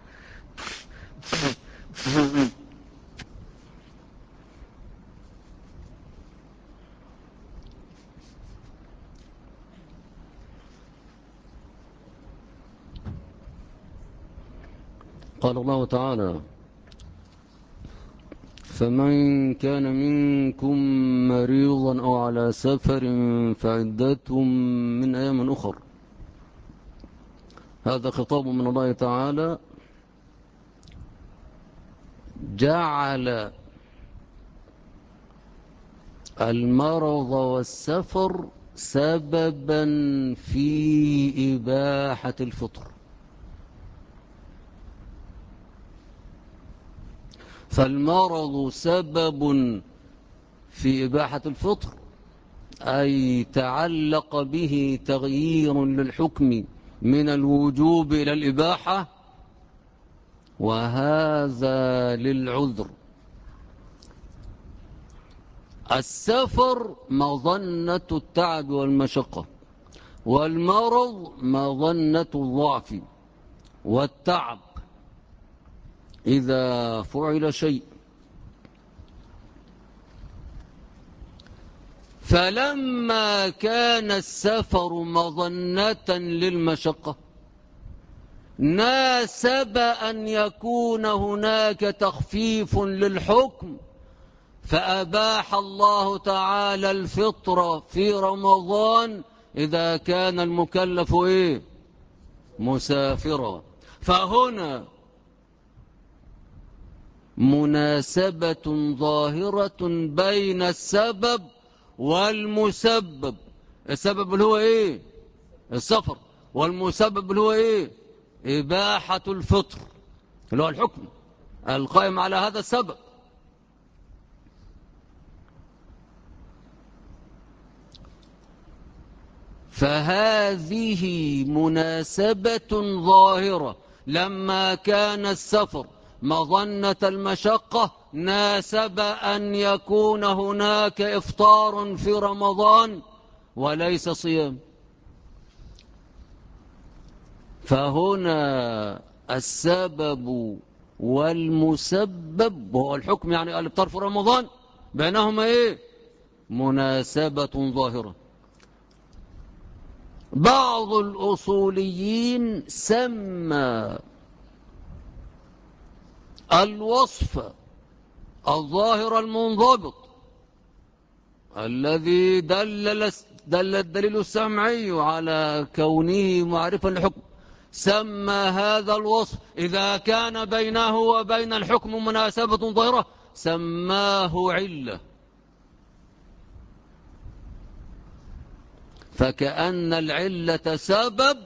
قال الله تعالى: فمن كان منكم مريضا أو على سفر فعدة من أيام أخر. هذا خطاب من الله تعالى، جعل المرض والسفر سببا في إباحة الفطر. فالمرض سبب في إباحة الفطر، أي تعلق به تغيير للحكم من الوجوب إلى الإباحة، وهذا للعذر. السفر مظنة التعب والمشقة، والمرض مظنة الضعف والتعب إذا فعل شيء. فلما كان السفر مظنة للمشقة ناسب أن يكون هناك تخفيف للحكم، فأباح الله تعالى الفطر في رمضان إذا كان المكلف مسافرا. فهنا مناسبة ظاهرة بين السبب والمسبب. السبب اللي هو السفر، والمسبب اللي هو إباحة الفطر، اللي هو الحكم القائم على هذا السبب. فهذه مناسبة ظاهرة. لما كان السفر مظنة المشقة ناسب أن يكون هناك إفطار في رمضان وليس صيام. فهنا السبب والمسبب وهو الحكم، يعني الإفطار في رمضان، بينهما مناسبة ظاهرة. بعض الأصوليين سمى الوصف الظاهر المنضبط الذي دل الدليل السمعي على كونه معرفا للحكم، سمى هذا الوصف إذا كان بينه وبين الحكم مناسبة ظاهرة سماه علة. فكأن العلة سبب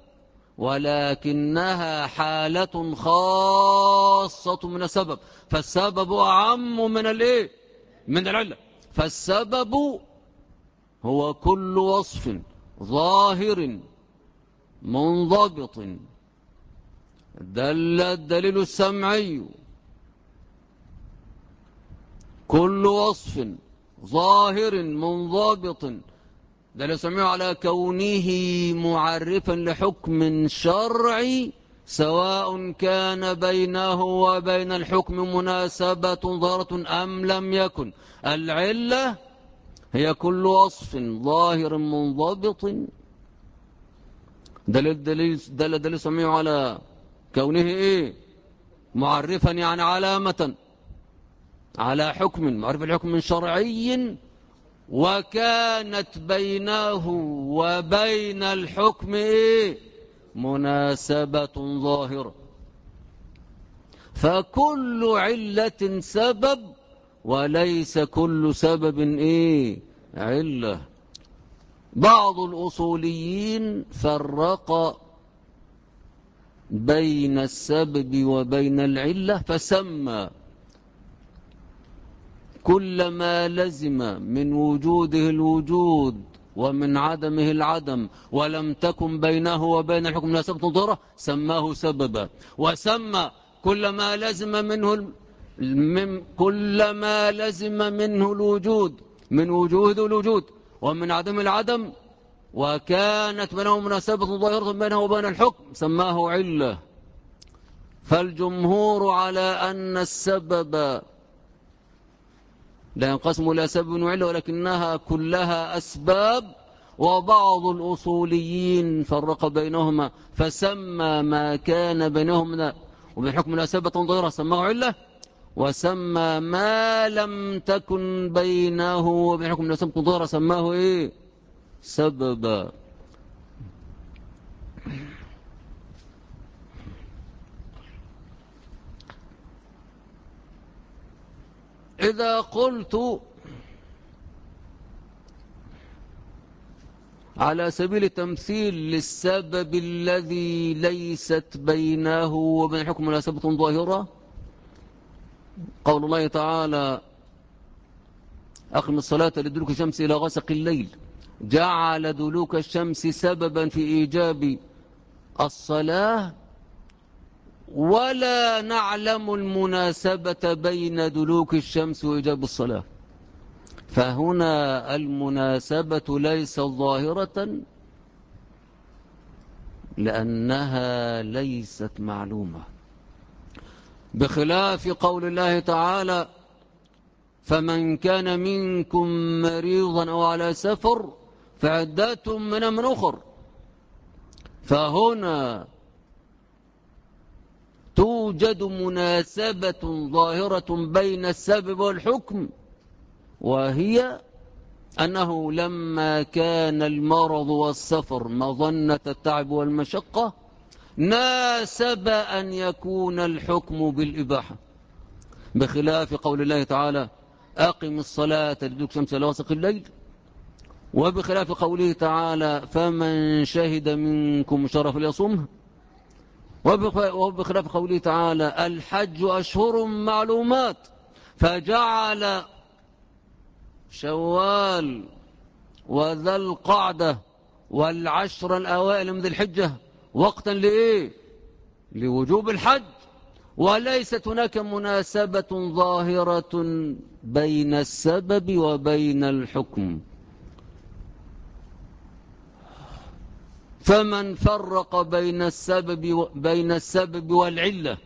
ولكنها حالة خاصة من السبب، فالسبب أعم من العلة. فالسبب هو كل وصف ظاهر منضبط دل الدليل السمعي، كل وصف ظاهر منضبط دل السمعي على كونه معرفا لحكم شرعي، سواء كان بينه وبين الحكم مناسبة ظاهرة أم لم يكن. العلة هي كل وصف ظاهر منضبط دل الدليل السمعي على كونه معرفا، يعني علامة على حكم، معرفة الحكم شرعي، وكانت بينه وبين الحكم مناسبة ظاهرة. فكل علة سبب وليس كل سبب علة. بعض الأصوليين فرق بين السبب وبين العلة فسمى كل ما لزم من وجوده الوجود ومن عدمه العدم ولم تكن بينه وبين الحكم مناسبة ظاهرة سماه سببا. وسمى كل ما لزم منه الوجود من وجود الوجود ومن عدم العدم وكانت بينه مناسبة ظاهرة بينه وبين الحكم سماه علة. فالجمهور على أن السبب لا ينقسم إلى سبب وعلة ولكنها كلها أسباب. وبعض الأصوليين فرق بينهما فسمى ما كان بينهما وبالحكم مناسبة ظاهرة سماه علة، وسمى ما لم تكن بينه وبالحكم مناسبة ظاهرة سماه إيه؟ سببا. إذا قلت على سبيل التمثيل للسبب الذي ليست بينه وبين الحكم مناسبة ظاهرة، قول الله تعالى أقم الصلاة لدلوك الشمس إلى غسق الليل، جعل دلوك الشمس سببا في إيجاب الصلاة، ولا نعلم المناسبة بين دلوك الشمس وإيجاب الصلاة، فهنا المناسبة ليست ظاهرة لأنها ليست معلومة، بخلاف قول الله تعالى فمن كان منكم مريضا أو على سفر فعدة من أمر أخر، فهنا توجد مناسبة ظاهرة بين السبب والحكم، وهي أنه لما كان المرض والسفر مظنة التعب والمشقة ناسب أن يكون الحكم بالإباحة، بخلاف قول الله تعالى أقم الصلاة لدلوك الشمس إلى غسق الليل، وبخلاف قوله تعالى فمن شهد منكم شهر فليصمه، وبخلاف قوله تعالى الحج أشهر معلومات، فجعل شوال وذا القعدة والعشر الأوائل من ذي الحجة وقتا لإيه؟ لوجوب الحج، وليست هناك مناسبة ظاهرة بين السبب وبين الحكم. فمن فرق بين السبب والعلة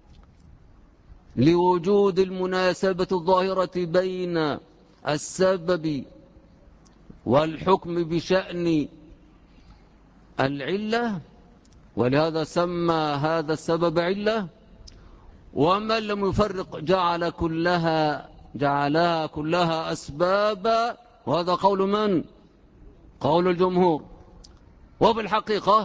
لوجود المناسبة الظاهرة بين السبب والحكم بشأن العلة، ولهذا سمى هذا السبب علة، ومن لم يفرق جعلها كلها أسبابا، وهذا قول من؟ قول الجمهور. وبالحقيقة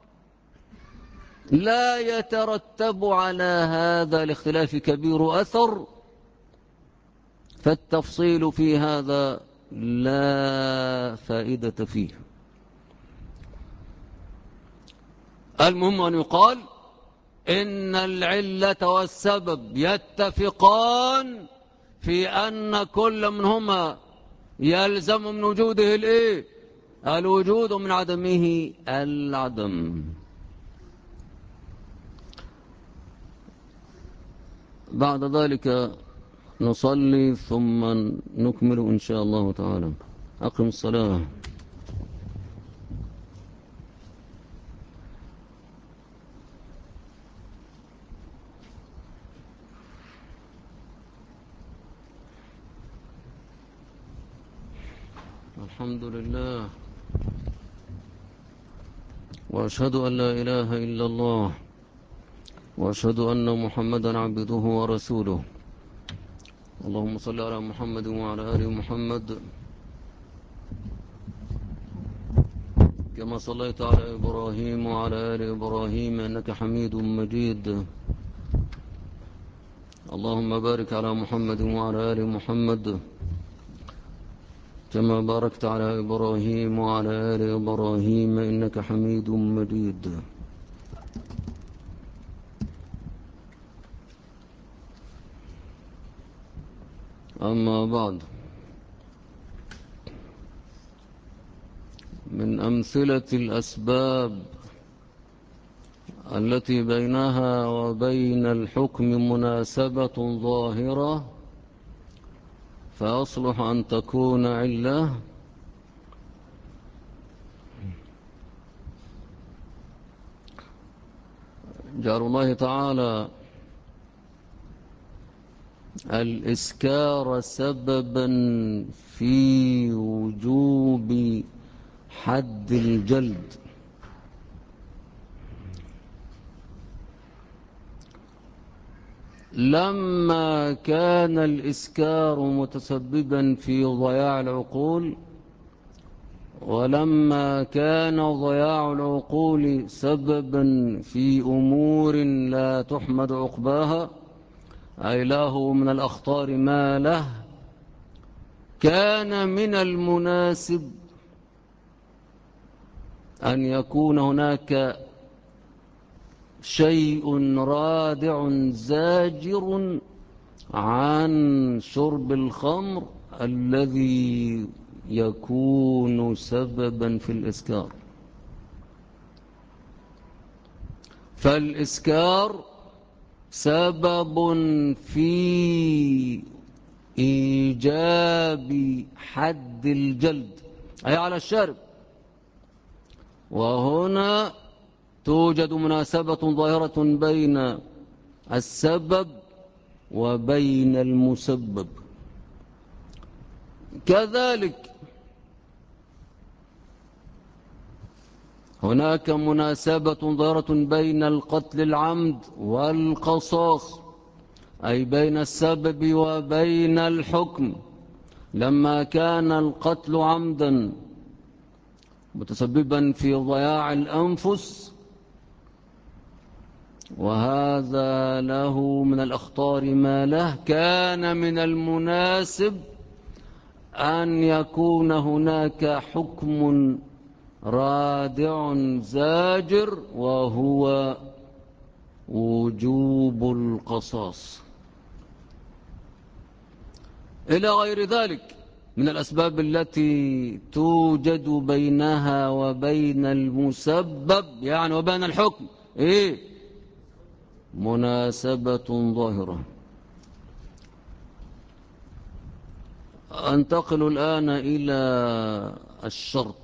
لا يترتب على هذا الاختلاف كبير أثر، فالتفصيل في هذا لا فائدة فيه. المهم أن يقال إن العلة والسبب يتفقان في أن كل منهما يلزم من وجوده الوجود ومن عدمه العدم. بعد ذلك نصلي ثم نكمل إن شاء الله تعالى. أقم الصلاة. الحمد لله، وأشهد أن لا إله إلا الله، وأشهد أن محمدا عبده ورسوله. اللهم صل على محمد وعلى آل محمد كما صليت على إبراهيم وعلى آل إبراهيم إنك حميد مجيد. اللهم بارك على محمد وعلى آل محمد كما باركت على إبراهيم وعلى آل إبراهيم إنك حميد مجيد. أما بعد، من أمثلة الأسباب التي بينها وبين الحكم مناسبة ظاهرة فأصلح أن تكون علة، جعل الله تعالى الإسكار سببا في وجوب حد الجلد، لما كان الإسكار متسببا في ضياع العقول، ولما كان ضياع العقول سببا في أمور لا تحمد عقباها، أي له من الأخطار ما له، كان من المناسب أن يكون هناك شيء رادع زاجر عن شرب الخمر الذي يكون سببا في الإسكار. فالإسكار سبب في إيجاب حد الجلد أي على الشارب، وهنا توجد مناسبة ظاهرة بين السبب وبين المسبب. كذلك هناك مناسبة ظاهرة بين القتل العمد والقصاص، أي بين السبب وبين الحكم. لما كان القتل عمدا متسببا في ضياع الأنفس، وهذا له من الأخطار ما له، كان من المناسب أن يكون هناك حكم رادع زاجر، وهو وجوب القصاص. إلى غير ذلك من الأسباب التي توجد بينها وبين المسبب يعني وبين الحكم مناسبة ظاهرة. أنتقل الآن إلى الشرط.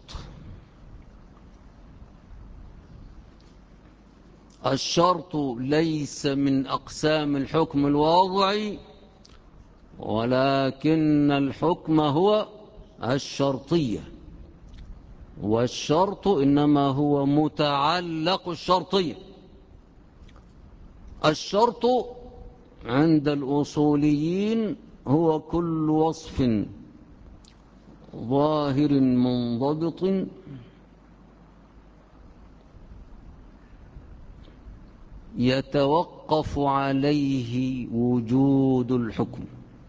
الشرط ليس من أقسام الحكم الواضعي، ولكن الحكم هو الشرطية، والشرط إنما هو متعلق الشرطية. الشرط عند الأصوليين هو كل وصف ظاهر منضبط يتوقف عليه وجود الحكم،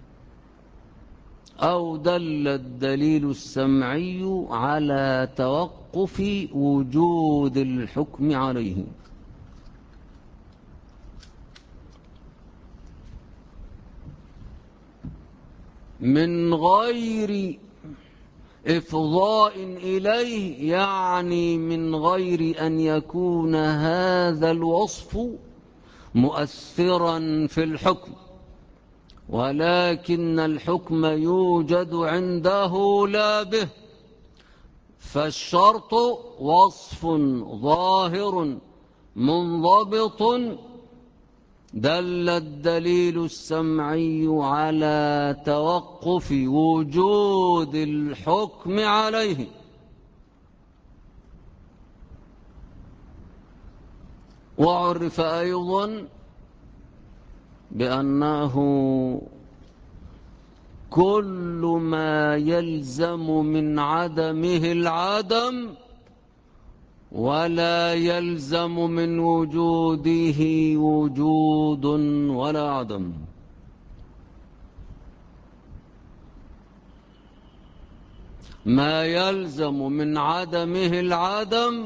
أو دل الدليل السمعي على توقف وجود الحكم عليه. من غير إفضاء إليه، يعني من غير أن يكون هذا الوصف مؤثرا في الحكم، ولكن الحكم يوجد عنده لا به. فالشرط وصف ظاهر منضبط دل الدليل السمعي على توقف وجود الحكم عليه. وعرف أيضا بأنه كل ما يلزم من عدمه العدم، ولا يلزم من وجوده وجود ولا عدم. ما يلزم من عدمه العدم،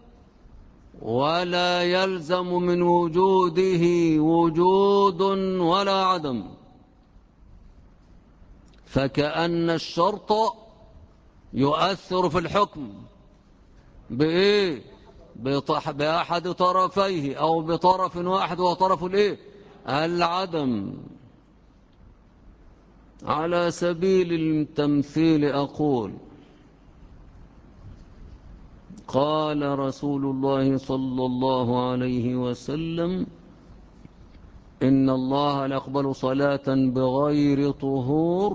ولا يلزم من وجوده وجود ولا عدم. فكأن الشرط يؤثر في الحكم بإيه؟ بأحد طرفيه، أو بطرف واحد وهو طرف العدم. على سبيل التمثيل أقول: قال رسول الله صلى الله عليه وسلم: إن الله لا يقبل صلاة بغير طهور،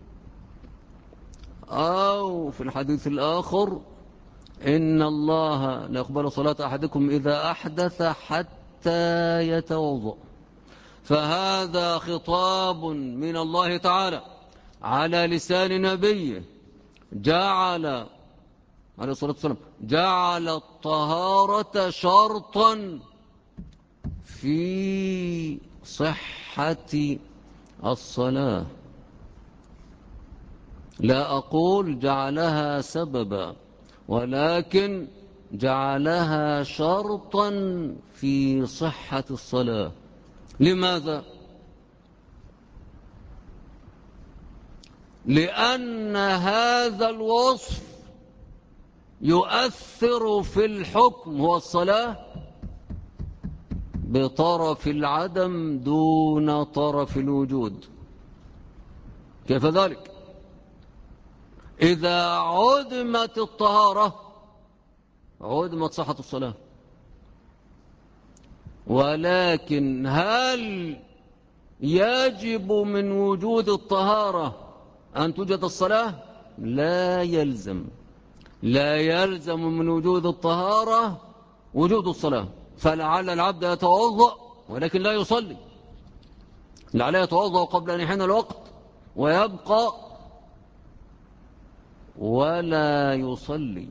أو في الحديث الآخر: إن الله لا يقبل صلاة أحدكم إذا أحدث حتى يتوضأ. فهذا خطاب من الله تعالى على لسان نبيه جعل عليه الصلاة والسلام جعل الطهارة شرطا في صحة الصلاة. لا أقول جعلها سببا، ولكن جعلها شرطا في صحة الصلاة. لماذا؟ لأن هذا الوصف يؤثر في الحكم هو الصلاة بطرف العدم دون طرف الوجود. كيف ذلك؟ إذا عدمت الطهارة عدمت صحة الصلاة، ولكن هل يجب من وجود الطهارة أن توجد الصلاة؟ لا يلزم. لا يلزم من وجود الطهارة وجود الصلاة. فلعل العبد يتوضأ ولكن لا يصلي، لعل يتوضأ قبل أن يحين الوقت ويبقى ولا يصلي.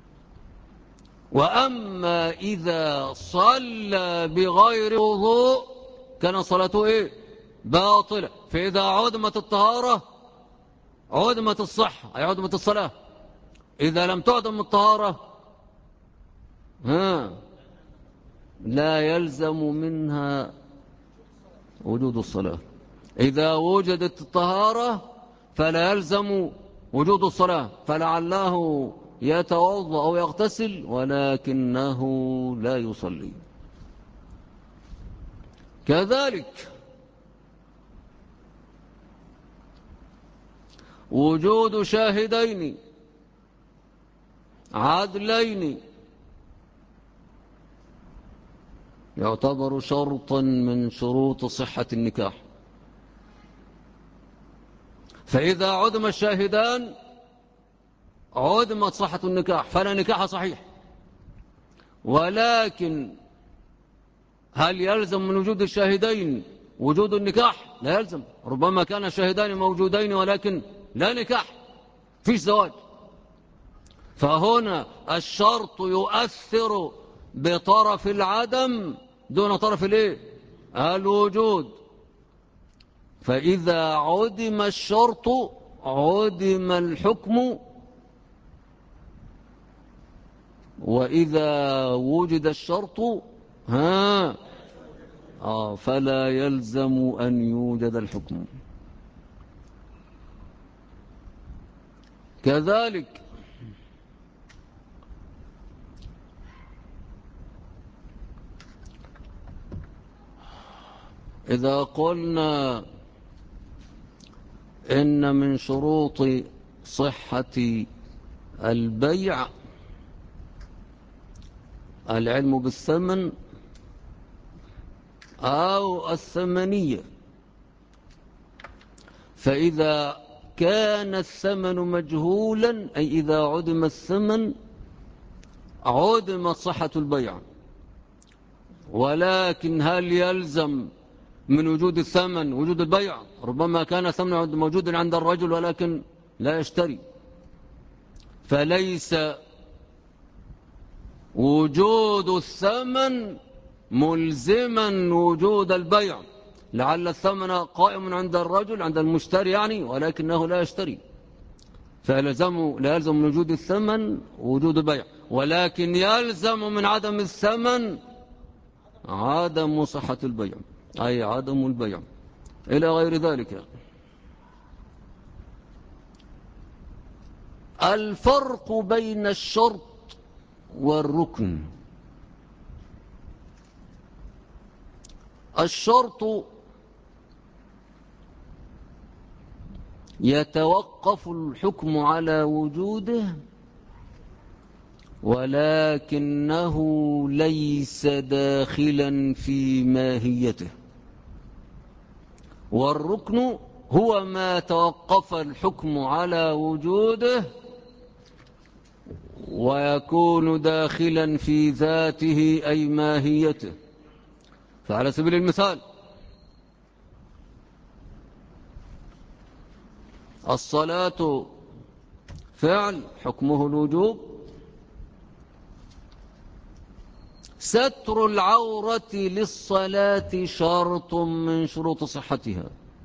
وأما إذا صلى بغير وضوء كان صلاته إيه؟ باطلة. فإذا عدمت الطهارة عدمت الصحة، أي عدمت الصلاة. إذا لم تعدم الطهارة لا يلزم منها وجود الصلاة. إذا وجدت الطهارة فلا يلزم وجود الصلاة، فلعله يتوضأ أو يغتسل ولكنه لا يصلي. كذلك وجود شاهدين عدلين يعتبر شرطا من شروط صحة النكاح. فإذا عدم الشاهدان عدمت صحة النكاح، فلا نكاح صحيح. ولكن هل يلزم من وجود الشاهدين وجود النكاح؟ لا يلزم. ربما كان الشاهدان موجودين ولكن لا نكاح، فيش زواج. فهنا الشرط يؤثر بطرف العدم دون طرف الايه؟ الوجود. فإذا عدم الشرط عدم الحكم، وإذا وجد الشرط فلا يلزم أن يوجد الحكم. كذلك إذا قلنا إن من شروط صحة البيع العلم بالثمن أو الثمنية، فإذا كان الثمن مجهولا أي إذا عدم الثمن عدمت صحة البيع. ولكن هل يلزم من وجود الثمن وجود البيع؟ ربما كان الثمن موجودا عند الرجل ولكن لا يشتري، فليس وجود الثمن ملزما وجود البيع. لعل الثمن قائم عند الرجل عند المشتري يعني، ولكنه لا يشتري، لا يلزم من وجود الثمن وجود البيع. ولكن يلزم من عدم الثمن عدم صحة البيع، أي عدم البيع إلى غير ذلك. الفرق بين الشرط والركن: الشرط يتوقف الحكم على وجوده ولكنه ليس داخلا في ماهيته، والركن هو ما توقف الحكم على وجوده ويكون داخلا في ذاته أي ماهيته. فعلى سبيل المثال الصلاة فعل حكمه الوجوب، ستر العورة للصلاة شرط من شروط صحتها،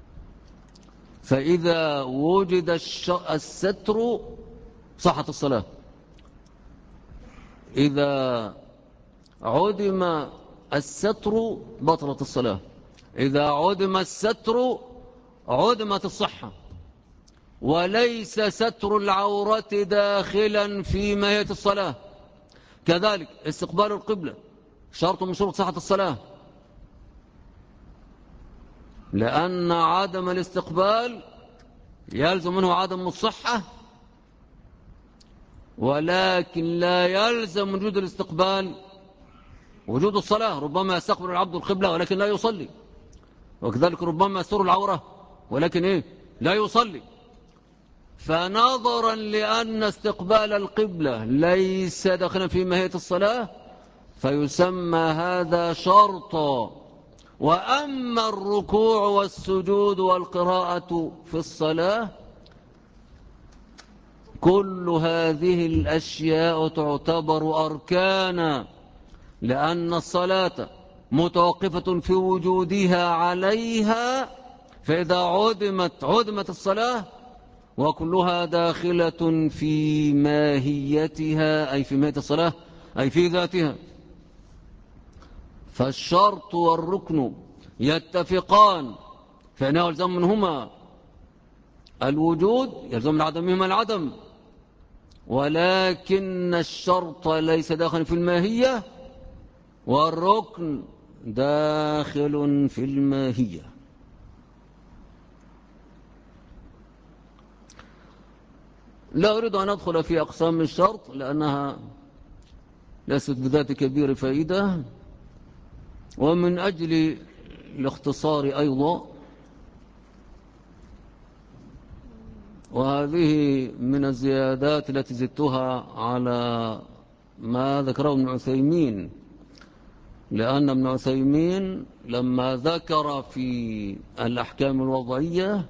فإذا وجد الستر صحت الصلاة، إذا عدم الستر بطلت الصلاة، إذا عدم الستر عدمت الصحة. وليس ستر العورة داخلا في ماهية الصلاة. كذلك استقبال القبلة شرط من شروط صحة الصلاة، لأن عدم الاستقبال يلزم منه عدم الصحة، ولكن لا يلزم وجود الاستقبال وجود الصلاة. ربما يستقبل العبد القبلة ولكن لا يصلي، وكذلك ربما يستر العورة ولكن لا يصلي. فنظرا لأن استقبال القبلة ليس داخلا في ماهية الصلاة فيسمى هذا شرطا. وأما الركوع والسجود والقراءة في الصلاة كل هذه الأشياء تعتبر أركانا، لأن الصلاة متوقفة في وجودها عليها، فإذا عدمت الصلاة، وكلها داخلة في ماهيتها أي في ماهية الصلاة أي في ذاتها. فالشرط والركن يتفقان، فإنه يلزم منهما الوجود، يلزم من عدمهما العدم، ولكن الشرط ليس داخل في الماهية والركن داخل في الماهية. لا أريد أن أدخل في أقسام الشرط لأنها ليست بذات كبير فائدة، ومن أجل الاختصار أيضا، وهذه من الزيادات التي زدتها على ما ذكره ابن عثيمين، لأن ابن عثيمين لما ذكر في الأحكام الوضعية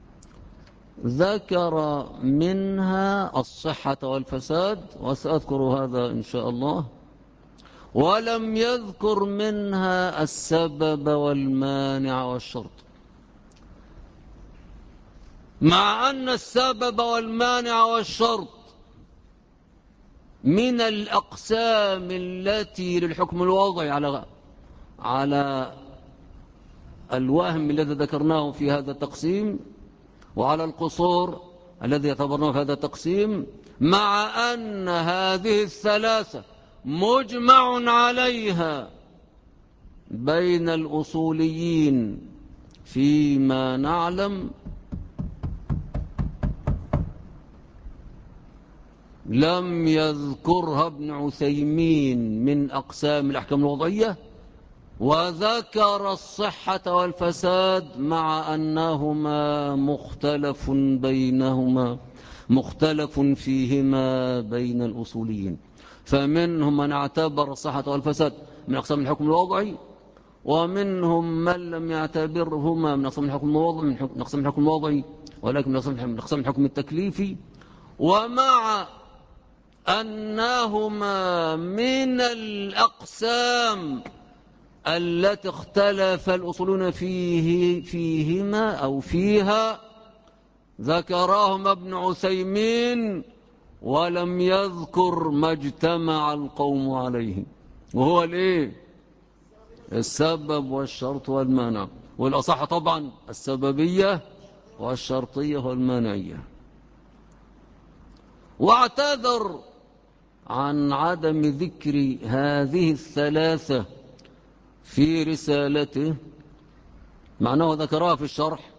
ذكر منها الصحة والفساد، وسأذكر هذا إن شاء الله، ولم يذكر منها السبب والمانع والشرط، مع أن السبب والمانع والشرط من الأقسام التي للحكم الوضعي على الوهم الذي ذكرناه في هذا التقسيم، وعلى القصور الذي اعتبرناه في هذا التقسيم، مع أن هذه الثلاثة مجمع عليها بين الأصوليين فيما نعلم، لم يذكرها ابن عثيمين من أقسام الأحكام الوضعية، وذكر الصحة والفساد مع أنهما مختلف فيهما بين الأصوليين. فمنهم من اعتبر الصحة والفساد من أقسام الحكم الوضعي، ومنهم من لم يعتبرهما من أقسام الحكم الوضعي ولكن من أقسام الحكم التكليفي. ومع أنهما من الأقسام التي اختلف الأصولون فيهما أو فيها ذكرهم ابن عثيمين، ولم يذكر ما اجتمع القوم عليه، وهو السبب والشرط والمانع. والأصح طبعا السببية والشرطية والمانعية. واعتذر عن عدم ذكر هذه الثلاثة في رسالته، معناه ذكرها في الشرح.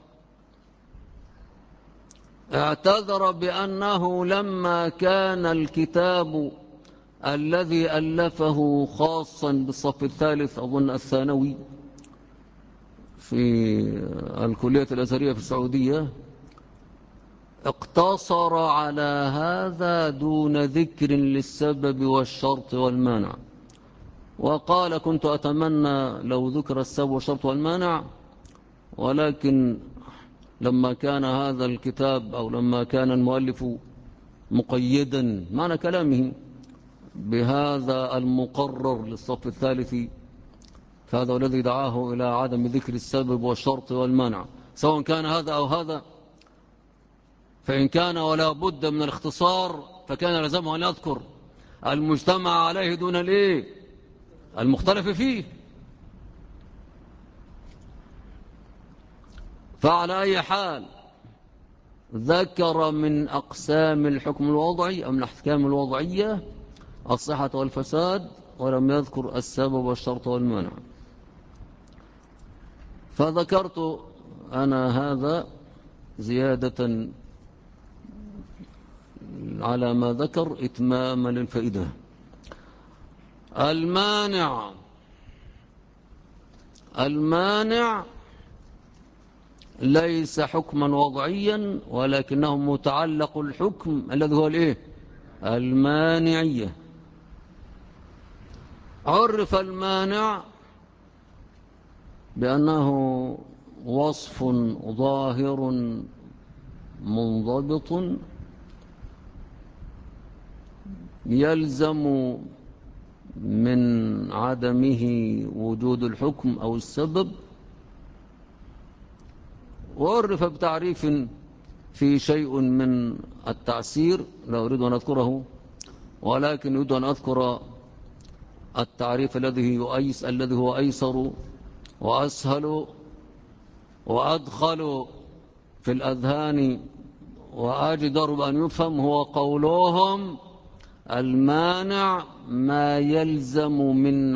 اعتذر بأنه لما كان الكتاب الذي ألفه خاصا بالصف الثالث أظن الثانوي في الكلية الأزهرية في السعودية، اقتصر على هذا دون ذكر للسبب والشرط والمانع، وقال كنت أتمنى لو ذكر السبب والشرط والمانع، ولكن لما كان هذا الكتاب أو لما كان المؤلف مقيدا معنى كلامه بهذا المقرر للصف الثالث، فهذا الذي دعاه إلى عدم ذكر السبب والشرط والمانع، سواء كان هذا أو هذا. فإن كان ولا بد من الاختصار فكان لزمه أن يذكر المجتمع عليه دون المختلف فيه. فعلى أي حال ذكر من أقسام الحكم الوضعي أو من الأحكام الوضعية الصحة والفساد، ولم يذكر السبب والشرط والمانع. فذكرت أنا هذا زيادة على ما ذكر إتماما للفائدة. المانع ليس حكما وضعيا، ولكنه متعلق الحكم الذي هو المانعية. عرف المانع بأنه وصف ظاهر منضبط يلزم من عدمه وجود الحكم أو السبب. وعرف بتعريف في شيء من التعسير لا أريد أن أذكره، ولكن أريد أن أذكر التعريف الذي هو أيسر وأسهل وأدخل في الأذهان وأجدر بأن يفهم. هو قولهم: المانع ما يلزم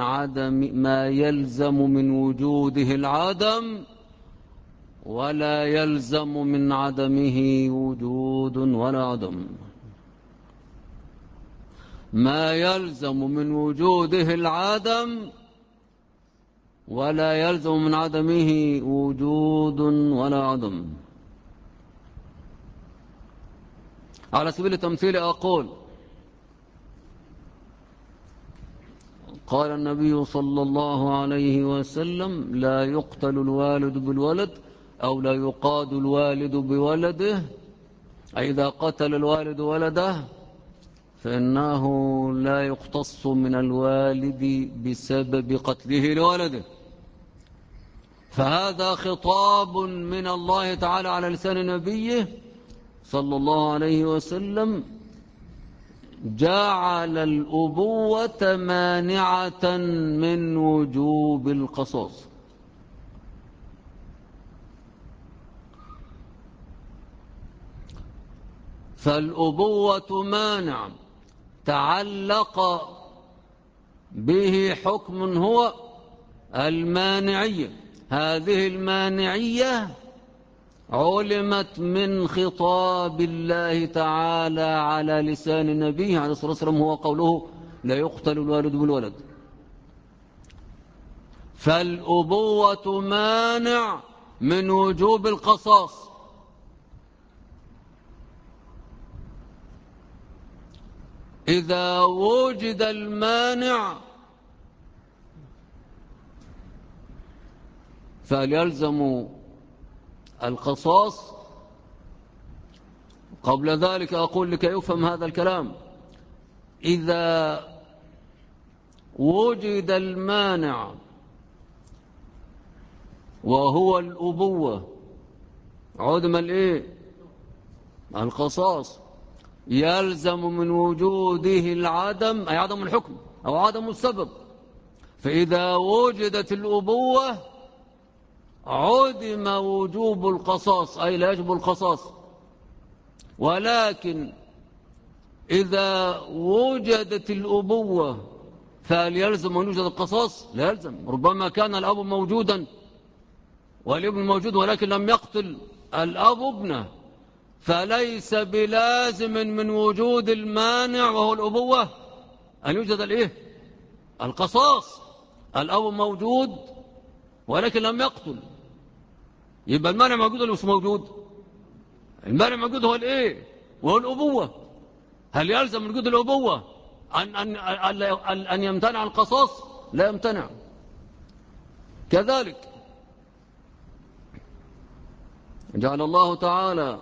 من وجوده العدم، ولا يلزم من عدمه وجود ولا عدم. ما يلزم من وجوده العدم، ولا يلزم من عدمه وجود ولا عدم. على سبيل التمثيل أقول: قال النبي صلى الله عليه وسلم: لا يقتل الوالد بالولد، أو لا يقاد الوالد بولده. أي إذا قتل الوالد ولده فإنه لا يقتص من الوالد بسبب قتله لولده. فهذا خطاب من الله تعالى على لسان نبيه صلى الله عليه وسلم، جعل الأبوة مانعة من وجوب القصاص. فالأبوة مانع تعلق به حكم هو المانعية. هذه المانعية علمت من خطاب الله تعالى على لسان نبيه عليه الصلاة والسلام، هو قوله: لا يقتل الوالد بالولد. فالأبوة مانع من وجوب القصاص. إذا وجد المانع فليلزم القصاص. قبل ذلك أقول لكي يفهم هذا الكلام: إذا وجد المانع وهو الأبوة عدم القصاص، يلزم من وجوده العدم، أي عدم الحكم أو عدم السبب. فإذا وجدت الأبوة عدم وجوب القصاص، أي لا يجب القصاص. ولكن إذا وجدت الأبوة فهل يلزم أن يوجد القصاص؟ لا يلزم. ربما كان الأب موجودا والابن موجود ولكن لم يقتل الأب ابنه، فليس بلازم من وجود المانع وهو الأبوة أن يوجد القصاص. الأب موجود ولكن لم يقتل، يبقى المانع موجود ولا مش موجود؟ المانع موجود هو وهو الأبوة. هل يلزم من وجود الأبوة أن يمتنع القصاص؟ لا يمتنع. كذلك جعل الله تعالى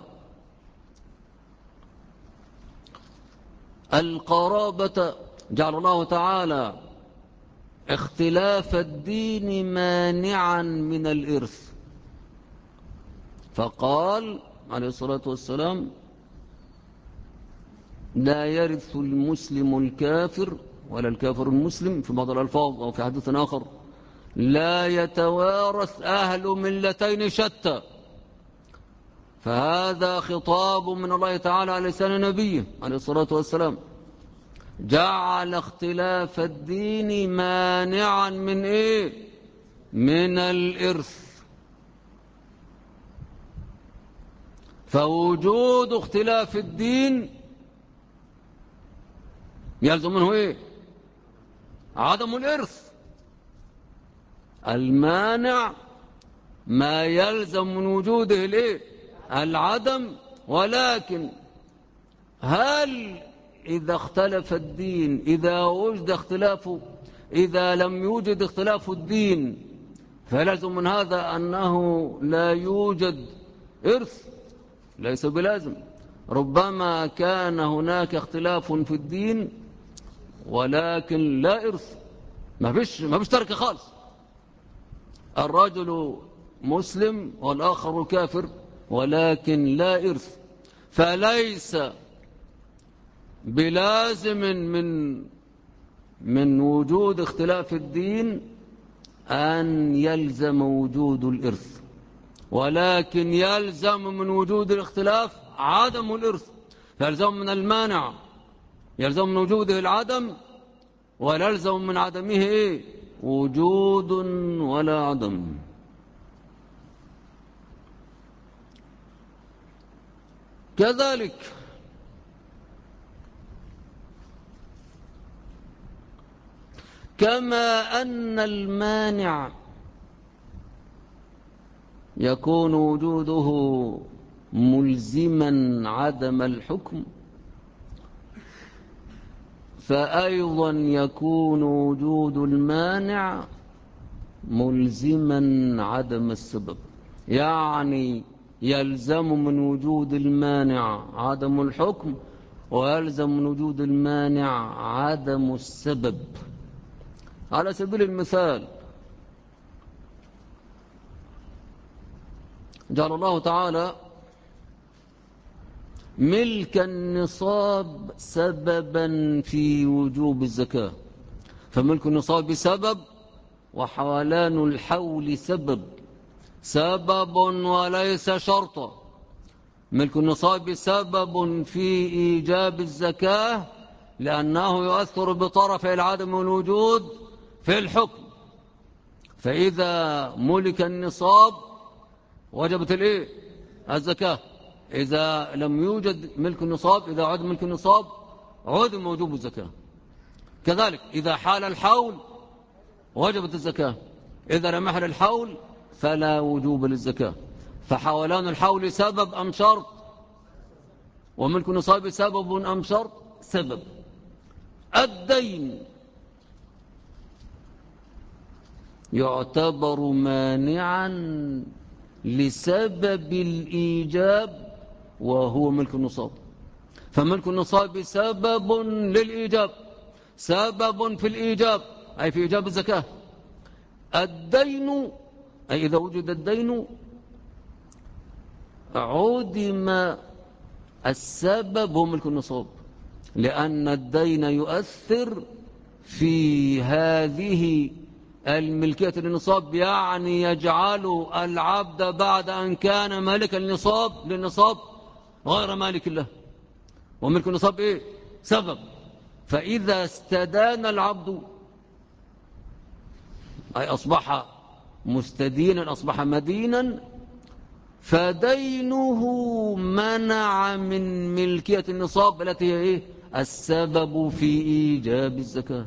القرابة، جعل الله تعالى اختلاف الدين مانعا من الإرث، فقال عليه الصلاة والسلام: لا يرث المسلم الكافر ولا الكافر المسلم، في بعض الألفاظ أو في حديث آخر: لا يتوارث أهل ملتين شتى. فهذا خطاب من الله تعالى على لسان نبيه عليه الصلاة والسلام، جعل اختلاف الدين مانعا من إيه؟ من الإرث. فوجود اختلاف الدين يلزم منه إيه؟ عدم الإرث. المانع ما يلزم من وجوده الإيه؟ العدم. ولكن هل إذا اختلف الدين، إذا لم يوجد اختلاف الدين، فيلزم من هذا أنه لا يوجد إرث؟ ليس بلازم. ربما كان هناك اختلاف في الدين ولكن لا إرث، ما فيش تركة خالص. الرجل مسلم والآخر كافر ولكن لا إرث. فليس بلازم من وجود اختلاف الدين أن يلزم وجود الإرث، ولكن يلزم من وجود الاختلاف عدم الإرث. فيلزم من المانع، يلزم من وجوده العدم، ولا يلزم من عدمه إيه؟ وجود ولا عدم. كذلك كما أن المانع يكون وجوده ملزما عدم الحكم، فأيضا يكون وجود المانع ملزما عدم السبب. يعني يلزم من وجود المانع عدم الحكم، ويلزم من وجود المانع عدم السبب. على سبيل المثال، جعل الله تعالى ملك النصاب سببا في وجوب الزكاة، فملك النصاب سبب، وحولان الحول سبب وليس شرطا. ملك النصاب سبب في إيجاب الزكاة لأنه يؤثر بطرف العدم والوجود في الحكم. فإذا ملك النصاب وجبت الإيه؟ الزكاة. إذا لم يوجد ملك النصاب، إذا عدم ملك النصاب عدم وجوب الزكاة. كذلك إذا حال الحول وجبت الزكاة، إذا لم يحل الحول فلا وجوب للزكاة. فحولان الحول سبب أم شرط؟ وملك النصاب سبب أم شرط؟ سبب. الدين يعتبر مانعا لسبب الإيجاب وهو ملك النصاب. فملك النصاب سبب للإيجاب، سبب في الإيجاب أي في إيجاب الزكاة. الدين أي إذا وجد الدين عدم السبب هو ملك النصاب، لأن الدين يؤثر في هذه الملكية للنصاب، يعني يجعل العبد بعد أن كان مالكا للنصاب غير مالك له. وملك النصاب إيه؟ سبب. فإذا استدان العبد أي أصبح مستدينا، أصبح مدينا، فدينه منع من ملكية النصاب التي هي إيه؟ السبب في إيجاب الزكاة.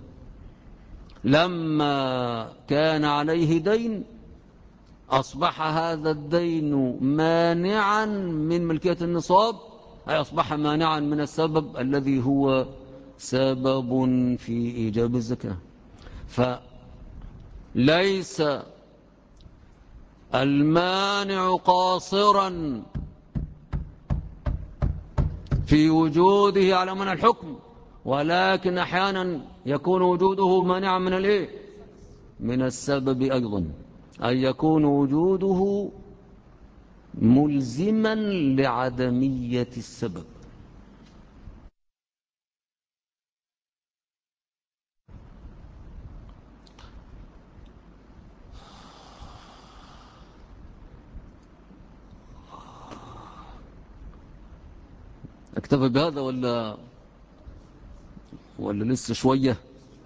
لما كان عليه دين أصبح هذا الدين مانعا من ملكية النصاب، أي أصبح مانعا من السبب الذي هو سبب في إيجاب الزكاة. فليس المانع قاصرا في وجوده على من الحكم، ولكن أحيانا يكون وجوده مانعا من الإيه؟ من السبب أيضا، أن يكون وجوده ملزما لعدمية السبب. اكتفي بهذا ولا لسه شوية؟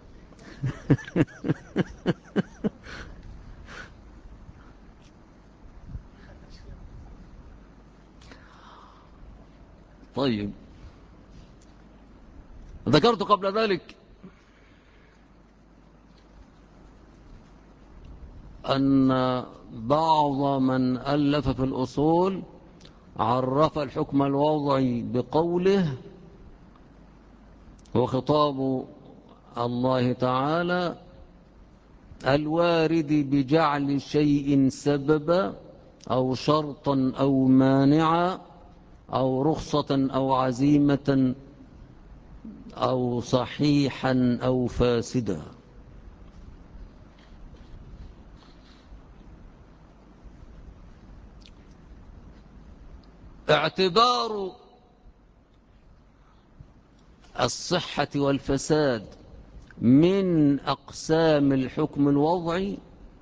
طيب، ذكرت قبل ذلك أن بعض من ألف في الأصول عرف الحكم الوضعي بقوله: هو خطاب الله تعالى الوارد بجعل شيء سببا أو شرطا أو مانعا أو رخصة أو عزيمة أو صحيحا أو فاسدا. اعتبار الصحة والفساد من أقسام الحكم الوضعي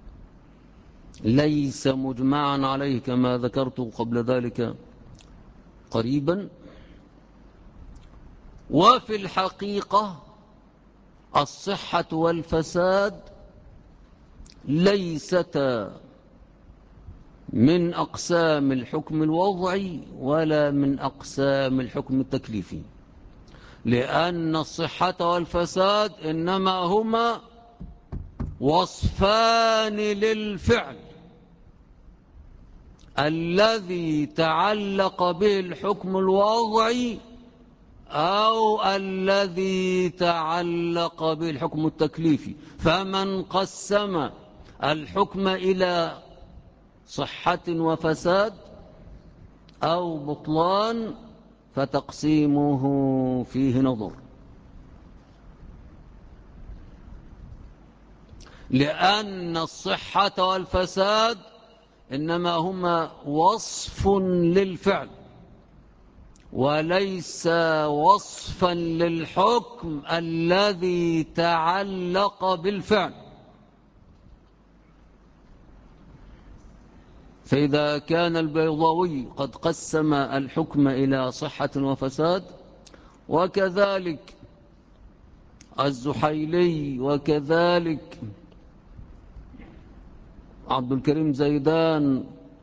ليس مجمعا عليه كما ذكرت قبل ذلك قريبا. وفي الحقيقة الصحة والفساد ليستا من أقسام الحكم الوضعي ولا من أقسام الحكم التكليفي، لأن الصحة والفساد إنما هما وصفان للفعل الذي تعلق به الحكم الوضعي أو الذي تعلق به الحكم التكليفي. فمن قسم الحكم إلى صحة وفساد أو بطلان فتقسيمه فيه نظر، لأن الصحة والفساد إنما هما وصف للفعل وليس وصفا للحكم الذي تعلق بالفعل. فإذا كان البيضاوي قد قسم الحكم إلى صحة وفساد، وكذلك الزحيلي، وكذلك عبد الكريم زيدان،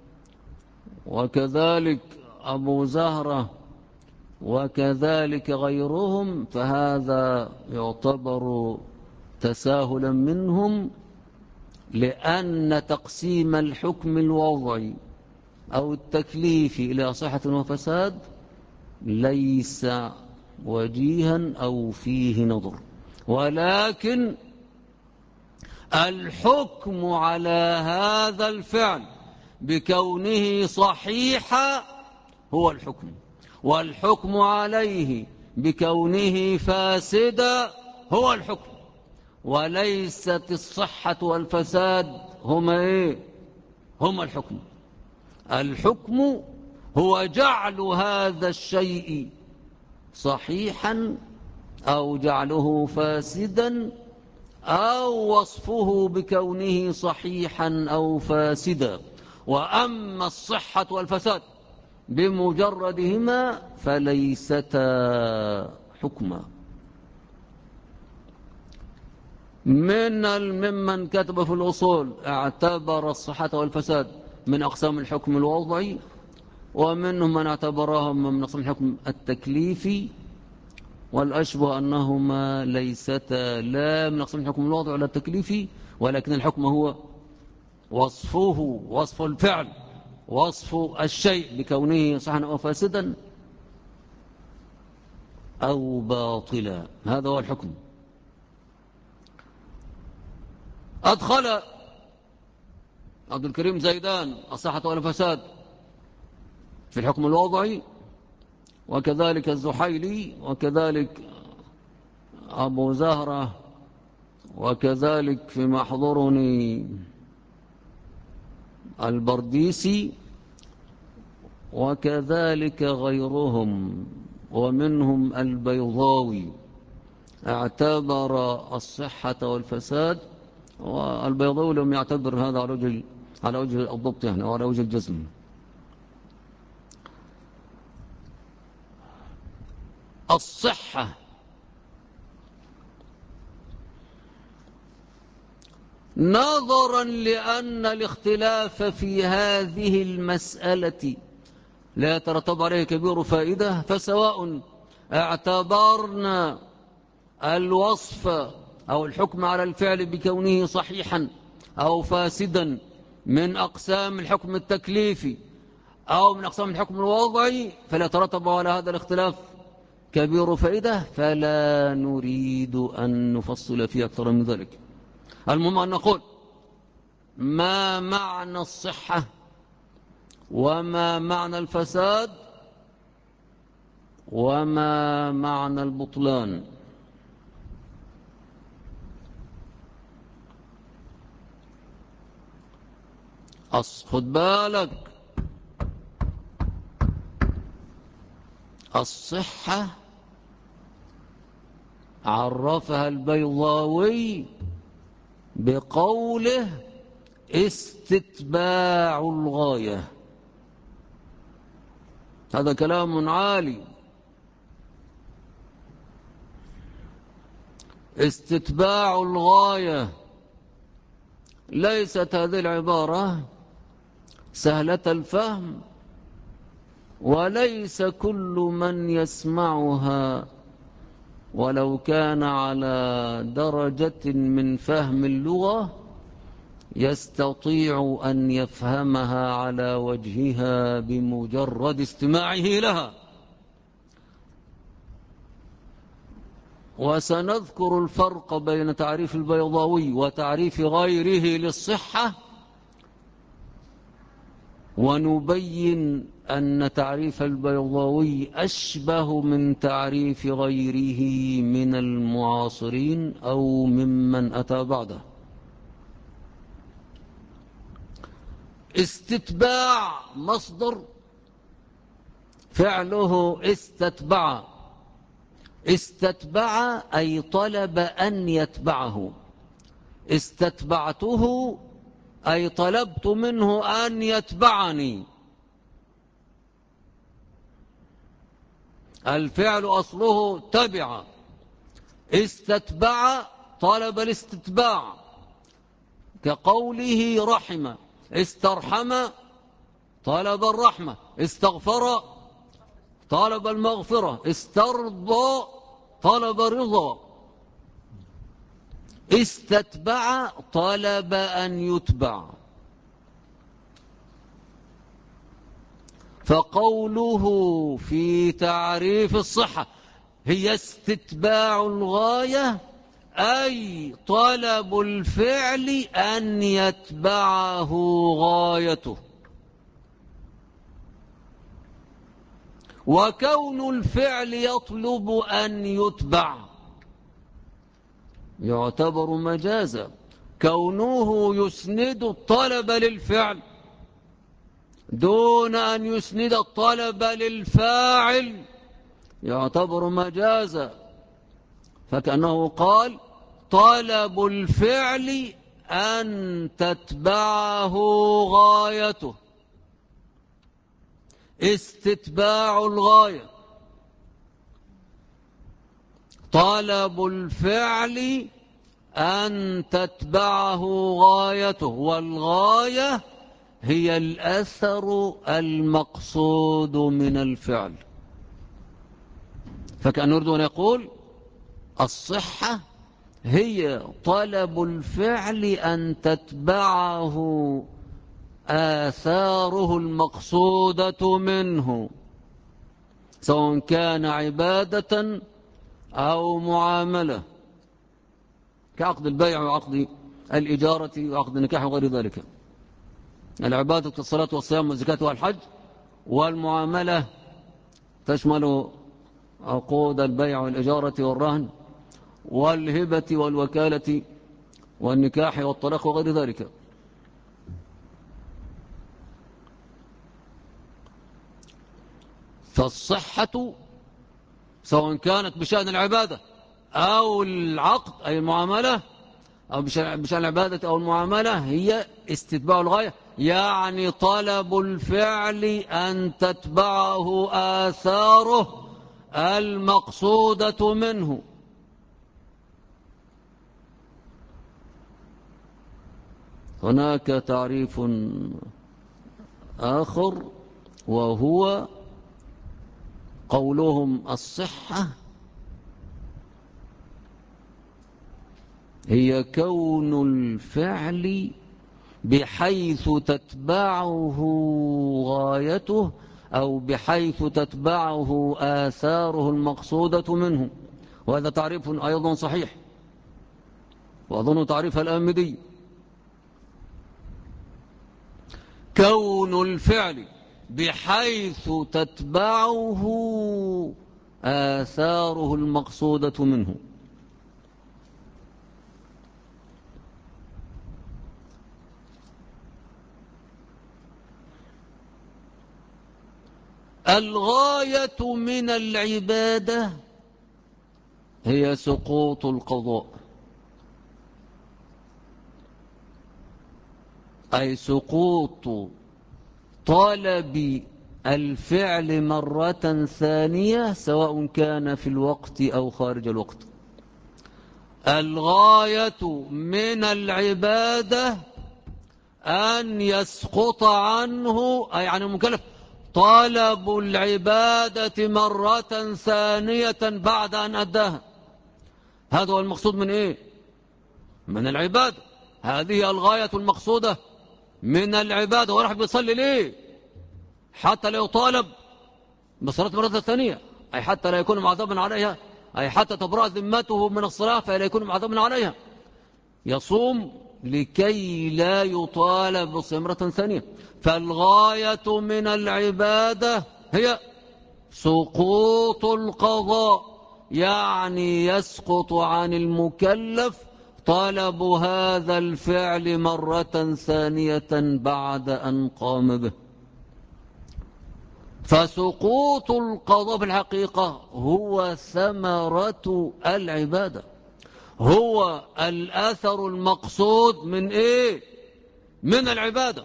وكذلك أبو زهرة، وكذلك غيرهم، فهذا يعتبر تساهلا منهم، لأن تقسيم الحكم الوضعي أو التكليفي إلى صحة وفساد ليس وجيها أو فيه نظر، ولكن الحكم على هذا الفعل بكونه صحيحا هو الحكم، والحكم عليه بكونه فاسدا هو الحكم، وليست الصحة والفساد هما إيه؟ هما الحكم. الحكم هو جعل هذا الشيء صحيحا أو جعله فاسدا أو وصفه بكونه صحيحا أو فاسدا. وأما الصحة والفساد بمجردهما فليستا حكما. ممن كتب في الأصول اعتبر الصحة والفساد من أقسام الحكم الوضعي، ومنهم من اعتبرهم من أقسام الحكم التكليفي، والأشبه أنهما ليستا لا من أقسام الحكم الوضعي ولا التكليفي، ولكن الحكم هو وصفه، وصف الفعل، وصف الشيء بكونه صحيحا أو فاسدا أو باطلا، هذا هو الحكم. أدخل عبد الكريم زيدان الصحة والفساد في الحكم الوضعي، وكذلك الزحيلي، وكذلك أبو زهرة، وكذلك في محضرني البرديسي، وكذلك غيرهم، ومنهم البيضاوي اعتبر الصحة والفساد. والبيضاوي لم يعتبر هذا على وجه الضبط يعني، أو على وجه الجزم. الصحة نظرا لأن الاختلاف في هذه المسألة لا يترتب عليه كبير فائدة، فسواء اعتبرنا الوصف أو الحكم على الفعل بكونه صحيحا أو فاسدا من أقسام الحكم التكليفي أو من أقسام الحكم الوضعي، فلا يترتب على هذا الاختلاف كبير فائدة، فلا نريد أن نفصل فيه أكثر من ذلك. المهم أن نقول ما معنى الصحة وما معنى الفساد وما معنى البطلان. خد بالك، الصحة عرفها البيضاوي بقوله استتباع الغاية. هذا كلام عالي. استتباع الغاية، ليست هذه العبارة سهلة الفهم، وليس كل من يسمعها ولو كان على درجة من فهم اللغة يستطيع أن يفهمها على وجهها بمجرد استماعه لها. وسنذكر الفرق بين تعريف البيضاوي وتعريف غيره للصحة، ونبين أن تعريف البيضاوي أشبه من تعريف غيره من المعاصرين أو ممن أتى بعده. استتباع مصدر فعله استتبع. استتبع أي طلب أن يتبعه. استتبعته أي طلبت منه أن يتبعني. الفعل أصله تبع. استتبع طلب الاستتباع، كقوله رحم. استرحم طلب الرحمة. استغفر طلب المغفرة. استرضى طلب الرضا. استتبع طلب أن يتبع. فقوله في تعريف الصحة هي استتباع الغاية، أي طلب الفعل أن يتبعه غايته. وكون الفعل يطلب أن يتبع يعتبر مجازا. كونه يسند الطلب للفعل دون أن يسند الطلب للفاعل يعتبر مجازا. فكأنه قال طلب الفعل أن تتبعه غايته. استتباع الغاية طلب الفعل أن تتبعه غايته، والغاية هي الأثر المقصود من الفعل. فكأن نريد أن يقول الصحة هي طلب الفعل أن تتبعه آثاره المقصودة منه، سواء كان عبادة أو معاملة، كعقد البيع وعقد الإجارة وعقد النكاح وغير ذلك. العبادة كالصلاة والصيام والزكاة والحج. والمعاملة تشمل عقود البيع والإجارة والرهن والهبة والوكالة والنكاح والطلاق وغير ذلك. فالصحة سواء كانت بشأن العبادة أو العقد أي المعاملة، أو بشأن العبادة أو المعاملة، هي استتباع الغاية، يعني طلب الفعل أن تتبعه آثاره المقصودة منه. هناك تعريف آخر وهو قولهم الصحة هي كون الفعل بحيث تتبعه غايته أو بحيث تتبعه آثاره المقصودة منه. وهذا تعريف أيضا صحيح، وأظن تعريف الآمدي. كون الفعل بحيث تتبعه آثاره المقصودة منه. الغاية من العبادة هي سقوط القضاء، أي سقوط طلب الفعل مرة ثانية سواء كان في الوقت أو خارج الوقت. الغاية من العبادة أن يسقط عنه، أي عن المكلف، طلب العبادة مرة ثانية بعد أن أداها. هذا هو المقصود من إيه؟ من العبادة. هذه الغاية المقصودة من العبادة. وراح بيصلي ليه؟ حتى لا يطالب بالصلاة مرة ثانية، أي حتى لا يكون معذبا عليها، أي حتى تبرأ ذمته من الصلاة فلا يكون معذبا عليها. يصوم لكي لا يطالب بالصيام مرة ثانية. فالغاية من العبادة هي سقوط القضاء، يعني يسقط عن المكلف طلب هذا الفعل مرة ثانية بعد أن قام به. فسقوط القضاء في الحقيقة هو ثمرة العبادة، هو الأثر المقصود من إيه؟ من العبادة.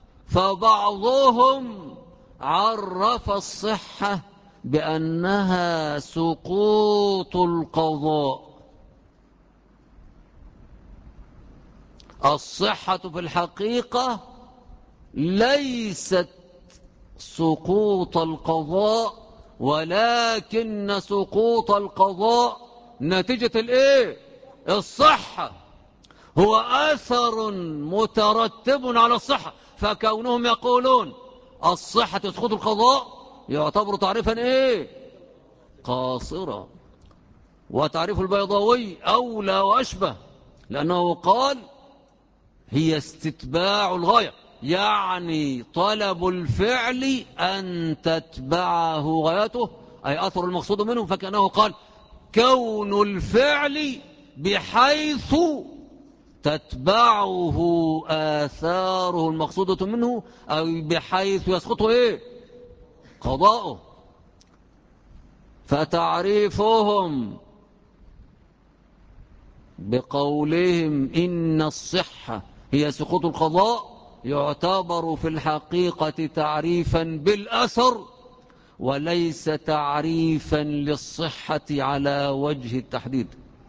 فبعضهم عرف الصحة بأنها سقوط القضاء. الصحة في الحقيقة ليست سقوط القضاء، ولكن سقوط القضاء نتيجة الإيه؟ الصحة، هو أثر مترتب على الصحة. فكونهم يقولون الصحة تسقط القضاء يعتبر تعريفا إيه؟ قاصرا. وتعريف البيضاوي أولى وأشبه، لأنه قال هي استتباع الغاية، يعني طلب الفعل أن تتبعه غايته أي أثر المقصود منه. فكأنه قال كون الفعل بحيث تتبعه آثاره المقصودة منه، أو بحيث يسقطه إيه؟ قضاؤه. فتعريفهم بقولهم إن الصحة هي سقوط القضاء يعتبر في الحقيقة تعريفا بالأثر، وليس تعريفا للصحة على وجه التحديد.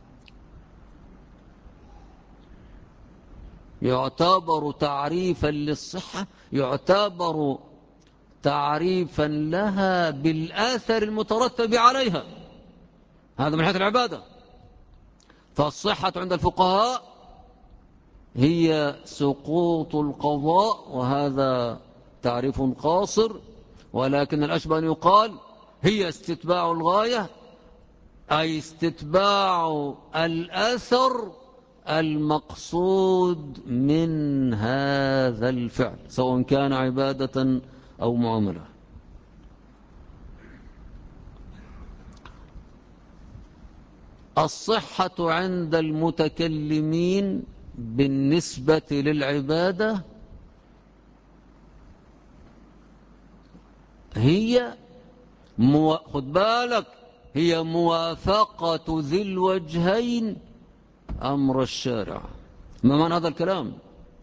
يعتبر تعريفا للصحة، يعتبر تعريفا لها بالآثر المترتب عليها. هذا من حيث العبادة. فالصحة عند الفقهاء هي سقوط القضاء، وهذا تعريف قاصر، ولكن الأشبه أن يقال هي استتباع الغاية، أي استتباع الأثر المقصود من هذا الفعل سواء كان عبادة أو معاملة. الصحة عند المتكلمين بالنسبة للعبادة هي خد بالك، هي موافقة ذي الوجهين أمر الشارع. ما معنى هذا الكلام؟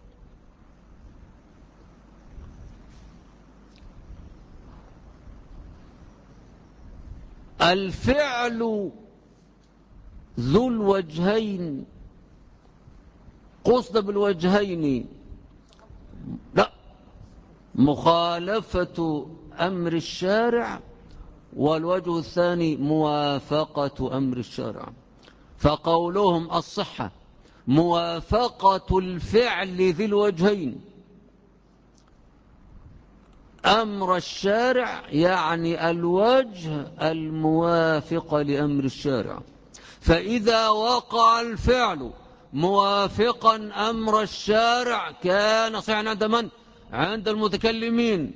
الفعل ذو الوجهين، قصد بالوجهين لا، مخالفة أمر الشارع، والوجه الثاني موافقة أمر الشارع. فقولهم الصحة موافقة الفعل ذي الوجهين أمر الشارع، يعني الوجه الموافق لأمر الشارع. فإذا وقع الفعل موافقا أمر الشارع كان صحيحا عند من؟ عند المتكلمين.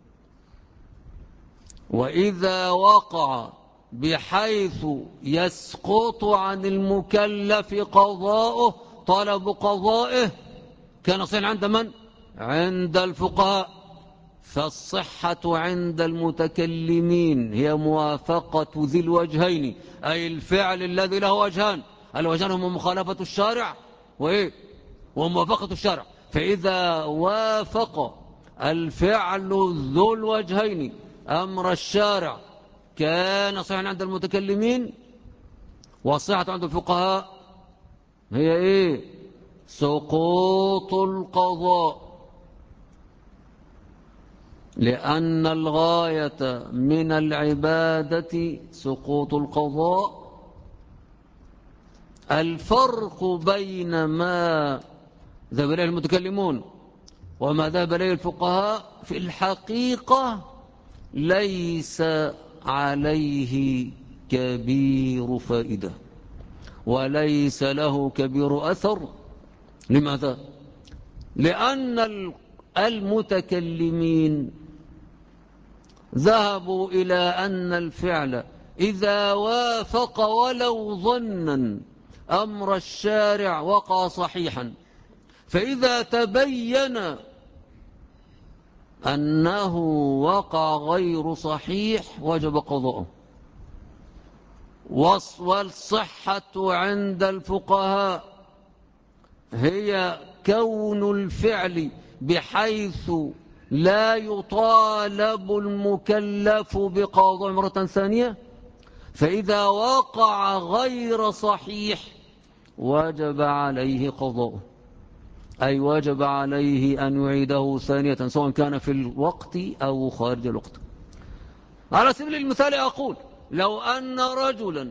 وإذا وقع بحيث يسقط عن المكلف قضاؤه، طلب قضائه، كان صحيحا عند من؟ عند الفقهاء. فالصحة عند المتكلمين هي موافقة ذي الوجهين، أي الفعل الذي له وجهان. الوجهان هما مخالفة الشارع وإيه؟ وموافقة الشارع. فإذا وافق الفعل ذو الوجهين أمر الشارع كان صحيحا عند المتكلمين. والصحة عند الفقهاء هي إيه؟ سقوط القضاء، لأن الغاية من العبادة سقوط القضاء. الفرق بين ما ذهب إليه المتكلمون وما ذهب إليه الفقهاء في الحقيقة ليس عليه كبير فائدة وليس له كبير أثر. لماذا؟ لأن المتكلمين ذهبوا إلى أن الفعل إذا وافق ولو ظنا أمر الشارع وقع صحيحا، فإذا تبين أنه وقع غير صحيح وجب قضاؤه. والصحة عند الفقهاء هي كون الفعل بحيث لا يطالب المكلف بقضاء مرة ثانية، فإذا وقع غير صحيح وجب عليه قضاؤه، أي وجب عليه أن يعيده ثانية سواء كان في الوقت أو خارج الوقت. على سبيل المثال أقول لو أن رجلا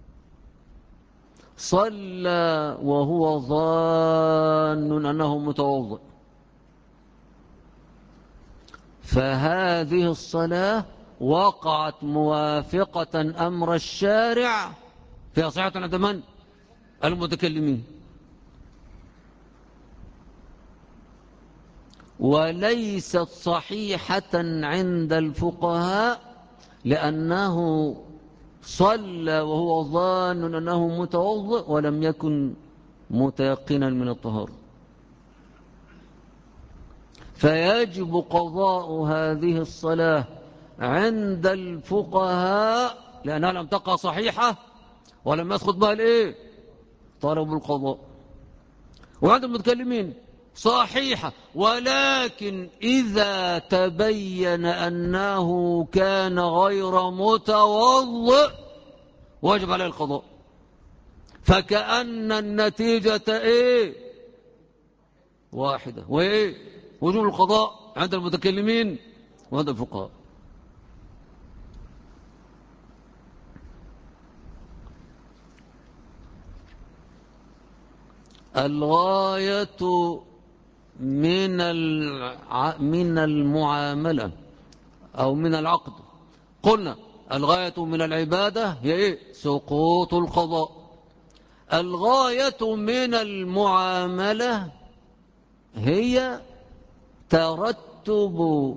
صلى وهو ظان أنه متوضئ، فهذه الصلاة وقعت موافقة أمر الشارع في صحة عند من؟ المتكلمين. وليست صحيحة عند الفقهاء لأنه صلى وهو ظان أنه متوضئ ولم يكن متيقنا من الطهارة، فيجب قضاء هذه الصلاة عند الفقهاء لأنها لم تقع صحيحة ولم يسقط بها الإيه؟ طلب القضاء. وعند المتكلمين صحيحة، ولكن إذا تبين أنه كان غير متوضئ واجب عليه القضاء. فكأن النتيجة إيه؟ واحدة، وإيه؟ وجوب القضاء عند المتكلمين وعند الفقهاء. الغاية من المعاملة أو من العقد، قلنا الغاية من العبادة هي إيه؟ سقوط القضاء. الغاية من المعاملة هي ترتب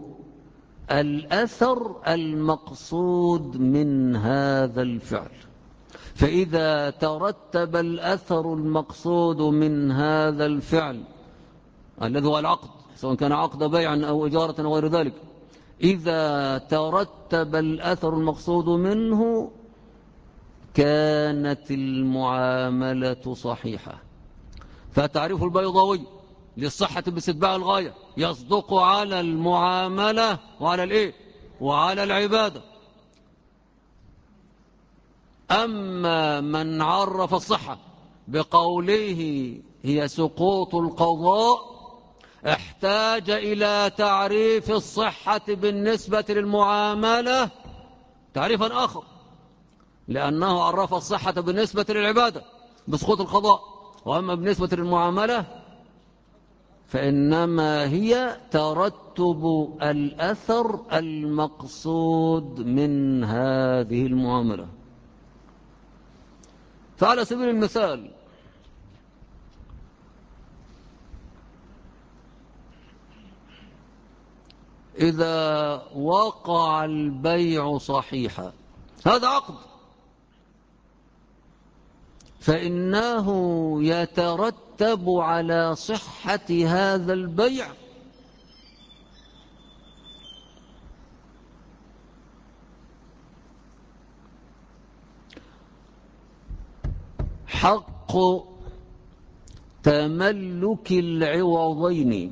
الأثر المقصود من هذا الفعل. فإذا ترتب الأثر المقصود من هذا الفعل الذي هو العقد، سواء كان عقد بيع أو إجارة أو غير ذلك، إذا ترتب الأثر المقصود منه كانت المعاملة صحيحة. فتعريف البيضاوي للصحة باستتباع الغاية يصدق على المعاملة وعلى الإيه؟ وعلى العبادة. أما من عرف الصحة بقوله هي سقوط القضاء احتاج إلى تعريف الصحة بالنسبة للمعاملة تعريفا آخر، لأنه عرف الصحة بالنسبة للعبادة بسقوط القضاء، وأما بالنسبة للمعاملة فإنما هي ترتب الأثر المقصود من هذه المعاملة. فعلى سبيل المثال إذا وقع البيع صحيحا، هذا عقد، فإنه يترتب على صحة هذا البيع حق تملك العوضين.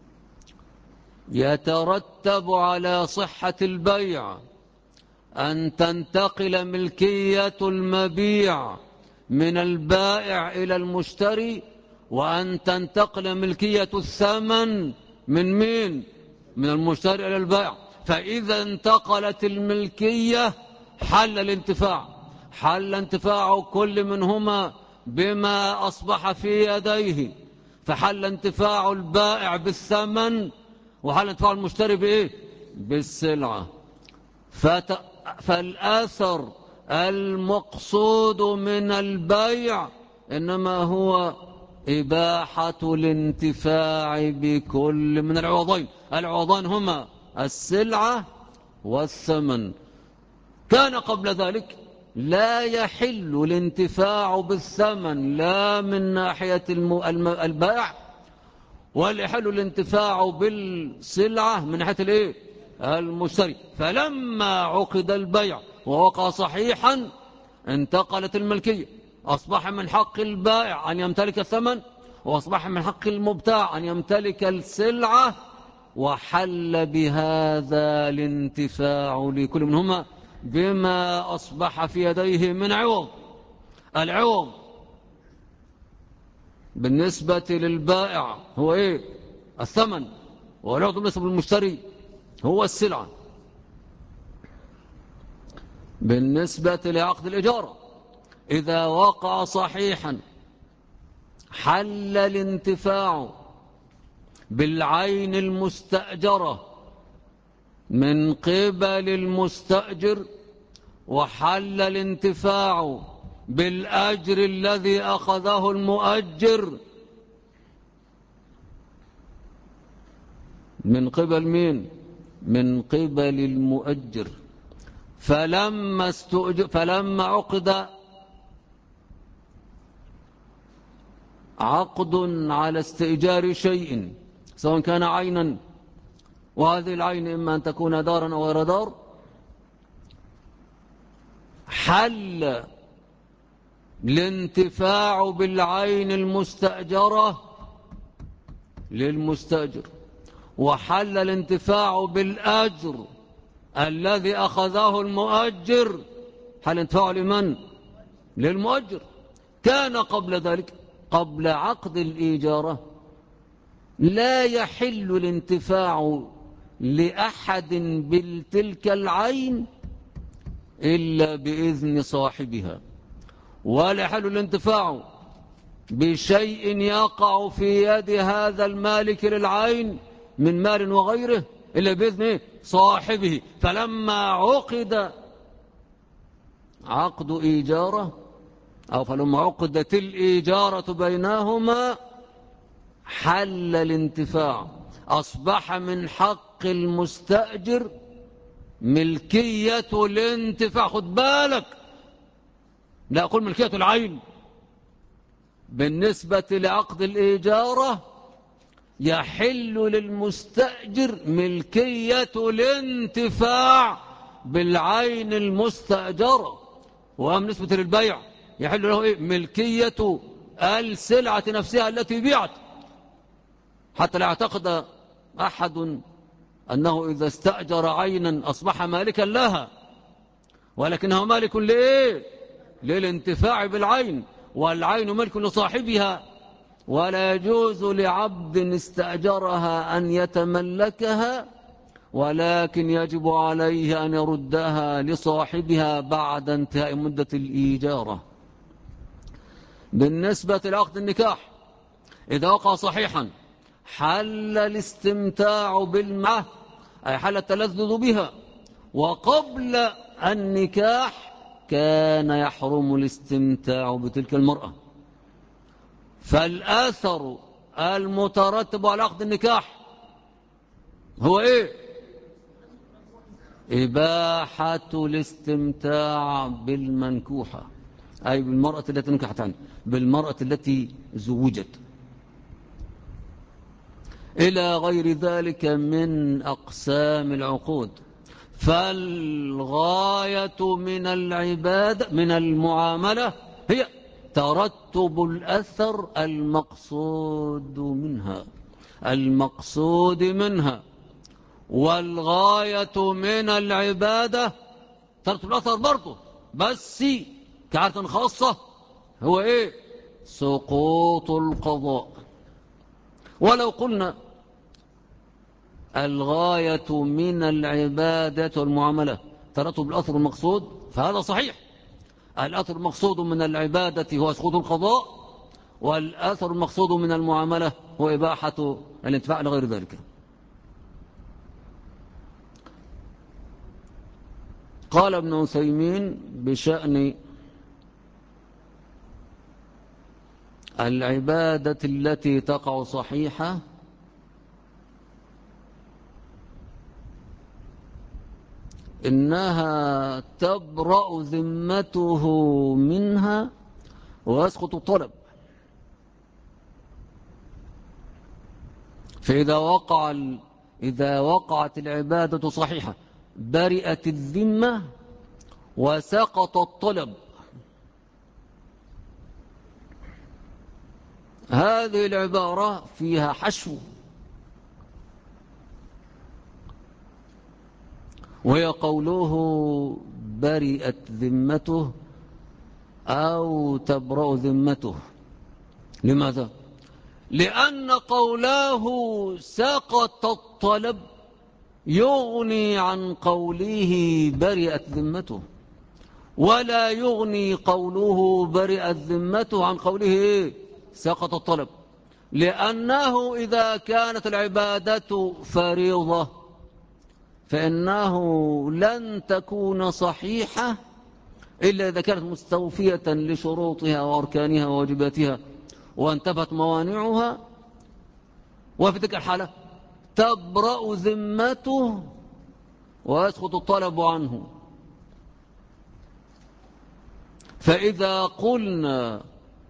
يترتب على صحة البيع أن تنتقل ملكية المبيع من البائع إلى المشتري، وأن تنتقل ملكية الثمن من مين؟ من المشتري إلى البائع. فإذا انتقلت الملكية حل الانتفاع، حل انتفاع كل منهما بما أصبح في يديه، فحل انتفاع البائع بالثمن وحل انتفاع المشتري بإيه؟ بالسلعة. فالأثر المقصود من البيع إنما هو إباحة الانتفاع بكل من العوضين. العوضان هما السلعة والثمن. كان قبل ذلك لا يحل الانتفاع بالثمن لا من ناحية البائع، ولا يحل الانتفاع بالسلعة من ناحية الايه؟ المشتري. فلما عقد البيع ووقع صحيحا انتقلت الملكية، أصبح من حق البائع أن يمتلك الثمن، وأصبح من حق المبتاع أن يمتلك السلعة، وحل بهذا الانتفاع لكل منهما بما أصبح في يديه من عوض. العوض بالنسبة للبائع هو إيه؟ الثمن. والعوض بالنسبة للمشتري هو السلعة. بالنسبة لعقد الإجارة إذا وقع صحيحا حل الانتفاع بالعين المستأجرة من قبل المستأجر، وحل الانتفاع بالأجر الذي أخذه المؤجر من قبل مين؟ من قبل المؤجر. فلما عقد عقد على استئجار شيء سواء كان عينا، وهذه العين إما أن تكون دارا أو غير دار، حل الانتفاع بالعين المستأجرة للمستأجر، وحل الانتفاع بالأجر الذي أخذه المؤجر، حل الانتفاع لمن؟ للمؤجر. كان قبل ذلك قبل عقد الإجارة لا يحل الانتفاع لأحد بتلك العين إلا بإذن صاحبها، ولا يحل الانتفاع بشيء يقع في يد هذا المالك للعين من مال وغيره إلا بإذن صاحبه. فلما عقد عقد إيجارة أو فلما عقدت الإجارة بينهما حل الانتفاع، أصبح من حق المستأجر ملكية الانتفاع. خد بالك، لا أقول ملكية العين. بالنسبة لعقد الإجارة يحل للمستأجر ملكية الانتفاع بالعين المستأجرة. وبالنسبة للبيع يحل له إيه؟ ملكية السلعة نفسها التي بيعت، حتى لا يعتقد أحد أنه إذا استأجر عينا أصبح مالكا لها، ولكنه مالك لإيه؟ للانتفاع بالعين، والعين ملك لصاحبها، ولا يجوز لعبد استأجرها أن يتملكها، ولكن يجب عليه أن يردها لصاحبها بعد انتهاء مدة الإيجارة. بالنسبة لعقد النكاح إذا وقع صحيحا حل الاستمتاع بالمعه، أي حل التلذذ بها، وقبل النكاح كان يحرم الاستمتاع بتلك المرأة. فالآثر المترتب على عقد النكاح هو إيه؟ إباحة الاستمتاع بالمنكوحة، أي بالمرأة التي نكحت عنها، بالمرأة التي زوجت، إلى غير ذلك من أقسام العقود. فالغاية من العبادة من المعاملة هي ترتب الأثر المقصود منها، والغاية من العبادة ترتب الأثر برضه، بس كعادة خاصة هو إيه؟ سقوط القضاء. ولو قلنا الغاية من العبادة والمعاملة ترتب الأثر المقصود فهذا صحيح. الأثر المقصود من العبادة هو سقوط القضاء، والأثر المقصود من المعاملة هو إباحة الانتفاع لغير ذلك. قال ابن عثيمين بشأن العبادة التي تقع صحيحة: إنها تبرأ ذمته منها ويسقط الطلب. إذا وقعت العبادة صحيحة برئت الذمة وسقط الطلب. هذه العبارة فيها حشو، وهي قوله برئت ذمته أو تبرأ ذمته. لماذا؟ لأن قوله سقط الطلب يغني عن قوله برئت ذمته، ولا يغني قوله برئت ذمته عن قوله سقط الطلب. لأنه إذا كانت العبادة فريضة فإنه لن تكون صحيحة إلا إذا كانت مستوفية لشروطها وأركانها وواجباتها وانتفت موانعها، وفي تلك الحالة تبرأ ذمته ويسقط الطلب عنه. فإذا قلنا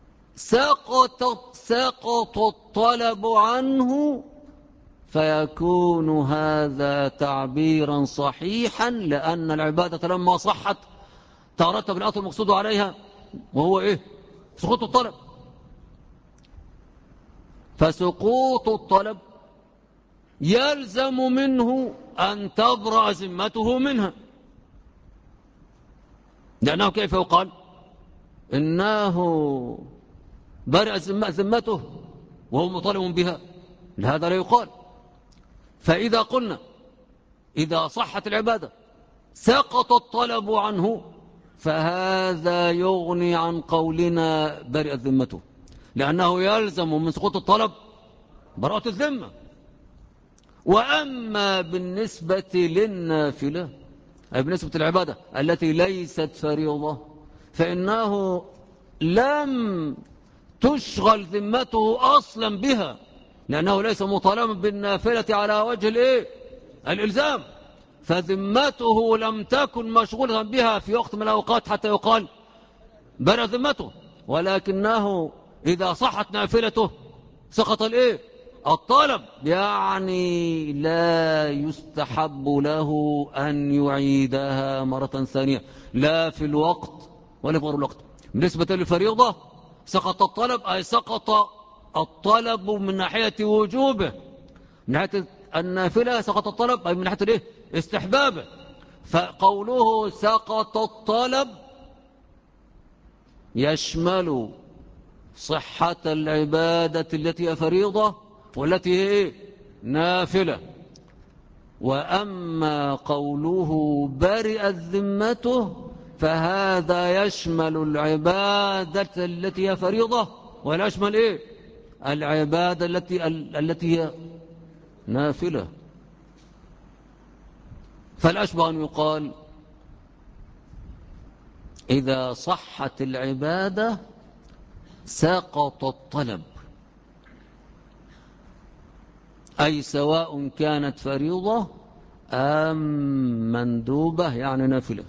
سقط الطلب عنه فيكون هذا تعبيرا صحيحا، لأن العبادة لما صحت ترتب الأثر المقصود عليها وهو إيه؟ سقوط الطلب. فسقوط الطلب يلزم منه أن تبرأ ذمته منها، لأنه كيف يقال إنه برأ ذمته وهو مطالب بها؟ لهذا لا يقال. فإذا قلنا إذا صحت العبادة سقط الطلب عنه فهذا يغني عن قولنا برئت ذمته، لأنه يلزم من سقوط الطلب براءة الذمة. وأما بالنسبة للنافلة، أي بالنسبة للعبادة التي ليست فريضة، فإنه لم تشغل ذمته أصلا بها، لأنه ليس مطالبا بالنافلة على وجه الإلزام، فذمته لم تكن مشغولة بها في وقت من الأوقات حتى يقال برأ ذمته، ولكنه إذا صحت نافلته سقط الطلب، يعني لا يستحب له أن يعيدها مرة ثانية، لا في الوقت ولا في غير الوقت. بالنسبة للفريضة سقط الطلب، أي سقط الطلب من ناحية وجوبه، من ناحية النافلة سقط الطلب أي من ناحية استحبابه. فقوله سقط الطلب يشمل صحة العبادة التي هي فريضة والتي هي نافلة. وأما قوله برئت ذمته فهذا يشمل العبادة التي هي فريضة ولا يشمل العبادة التي هي نافلة. فالأشبه أن يقال إذا صحت العبادة سقط الطلب، أي سواء كانت فريضة أم مندوبة يعني نافلة.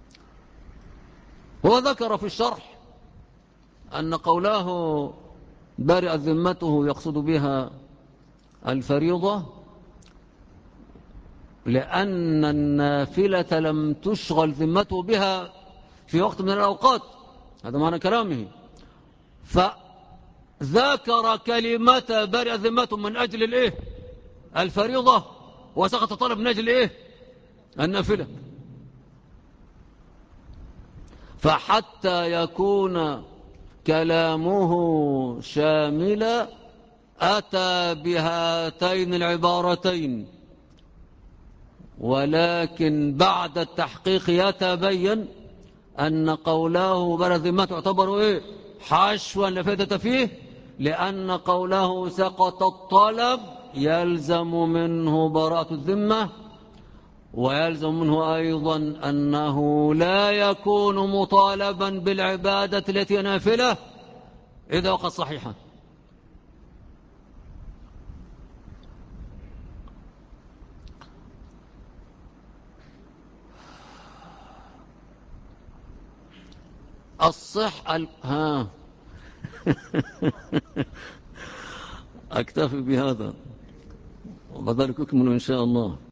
هو ذكر في الشرح أن قوله برئت ذمته يقصد بها الفريضة لأن النافلة لم تشغل ذمته بها في وقت من الأوقات، هذا معنى كلامه. فذكر كلمة برئت ذمته من أجل الفريضة، وسقط طلب من أجل النافلة. فحتى يكون كلامه شاملا أتى بهاتين العبارتين، ولكن بعد التحقيق يتبين أن قوله برئت ذمته يعتبر حشوا لا فائدة فيه، لأن قوله سقط الطلب يلزم منه براءة الذمة، ويلزم منه أيضا أنه لا يكون مطالبا بالعبادة التي نافلة إذا وقت صحيحا. ها أكتفي بهذا وبذلك أكمل إن شاء الله.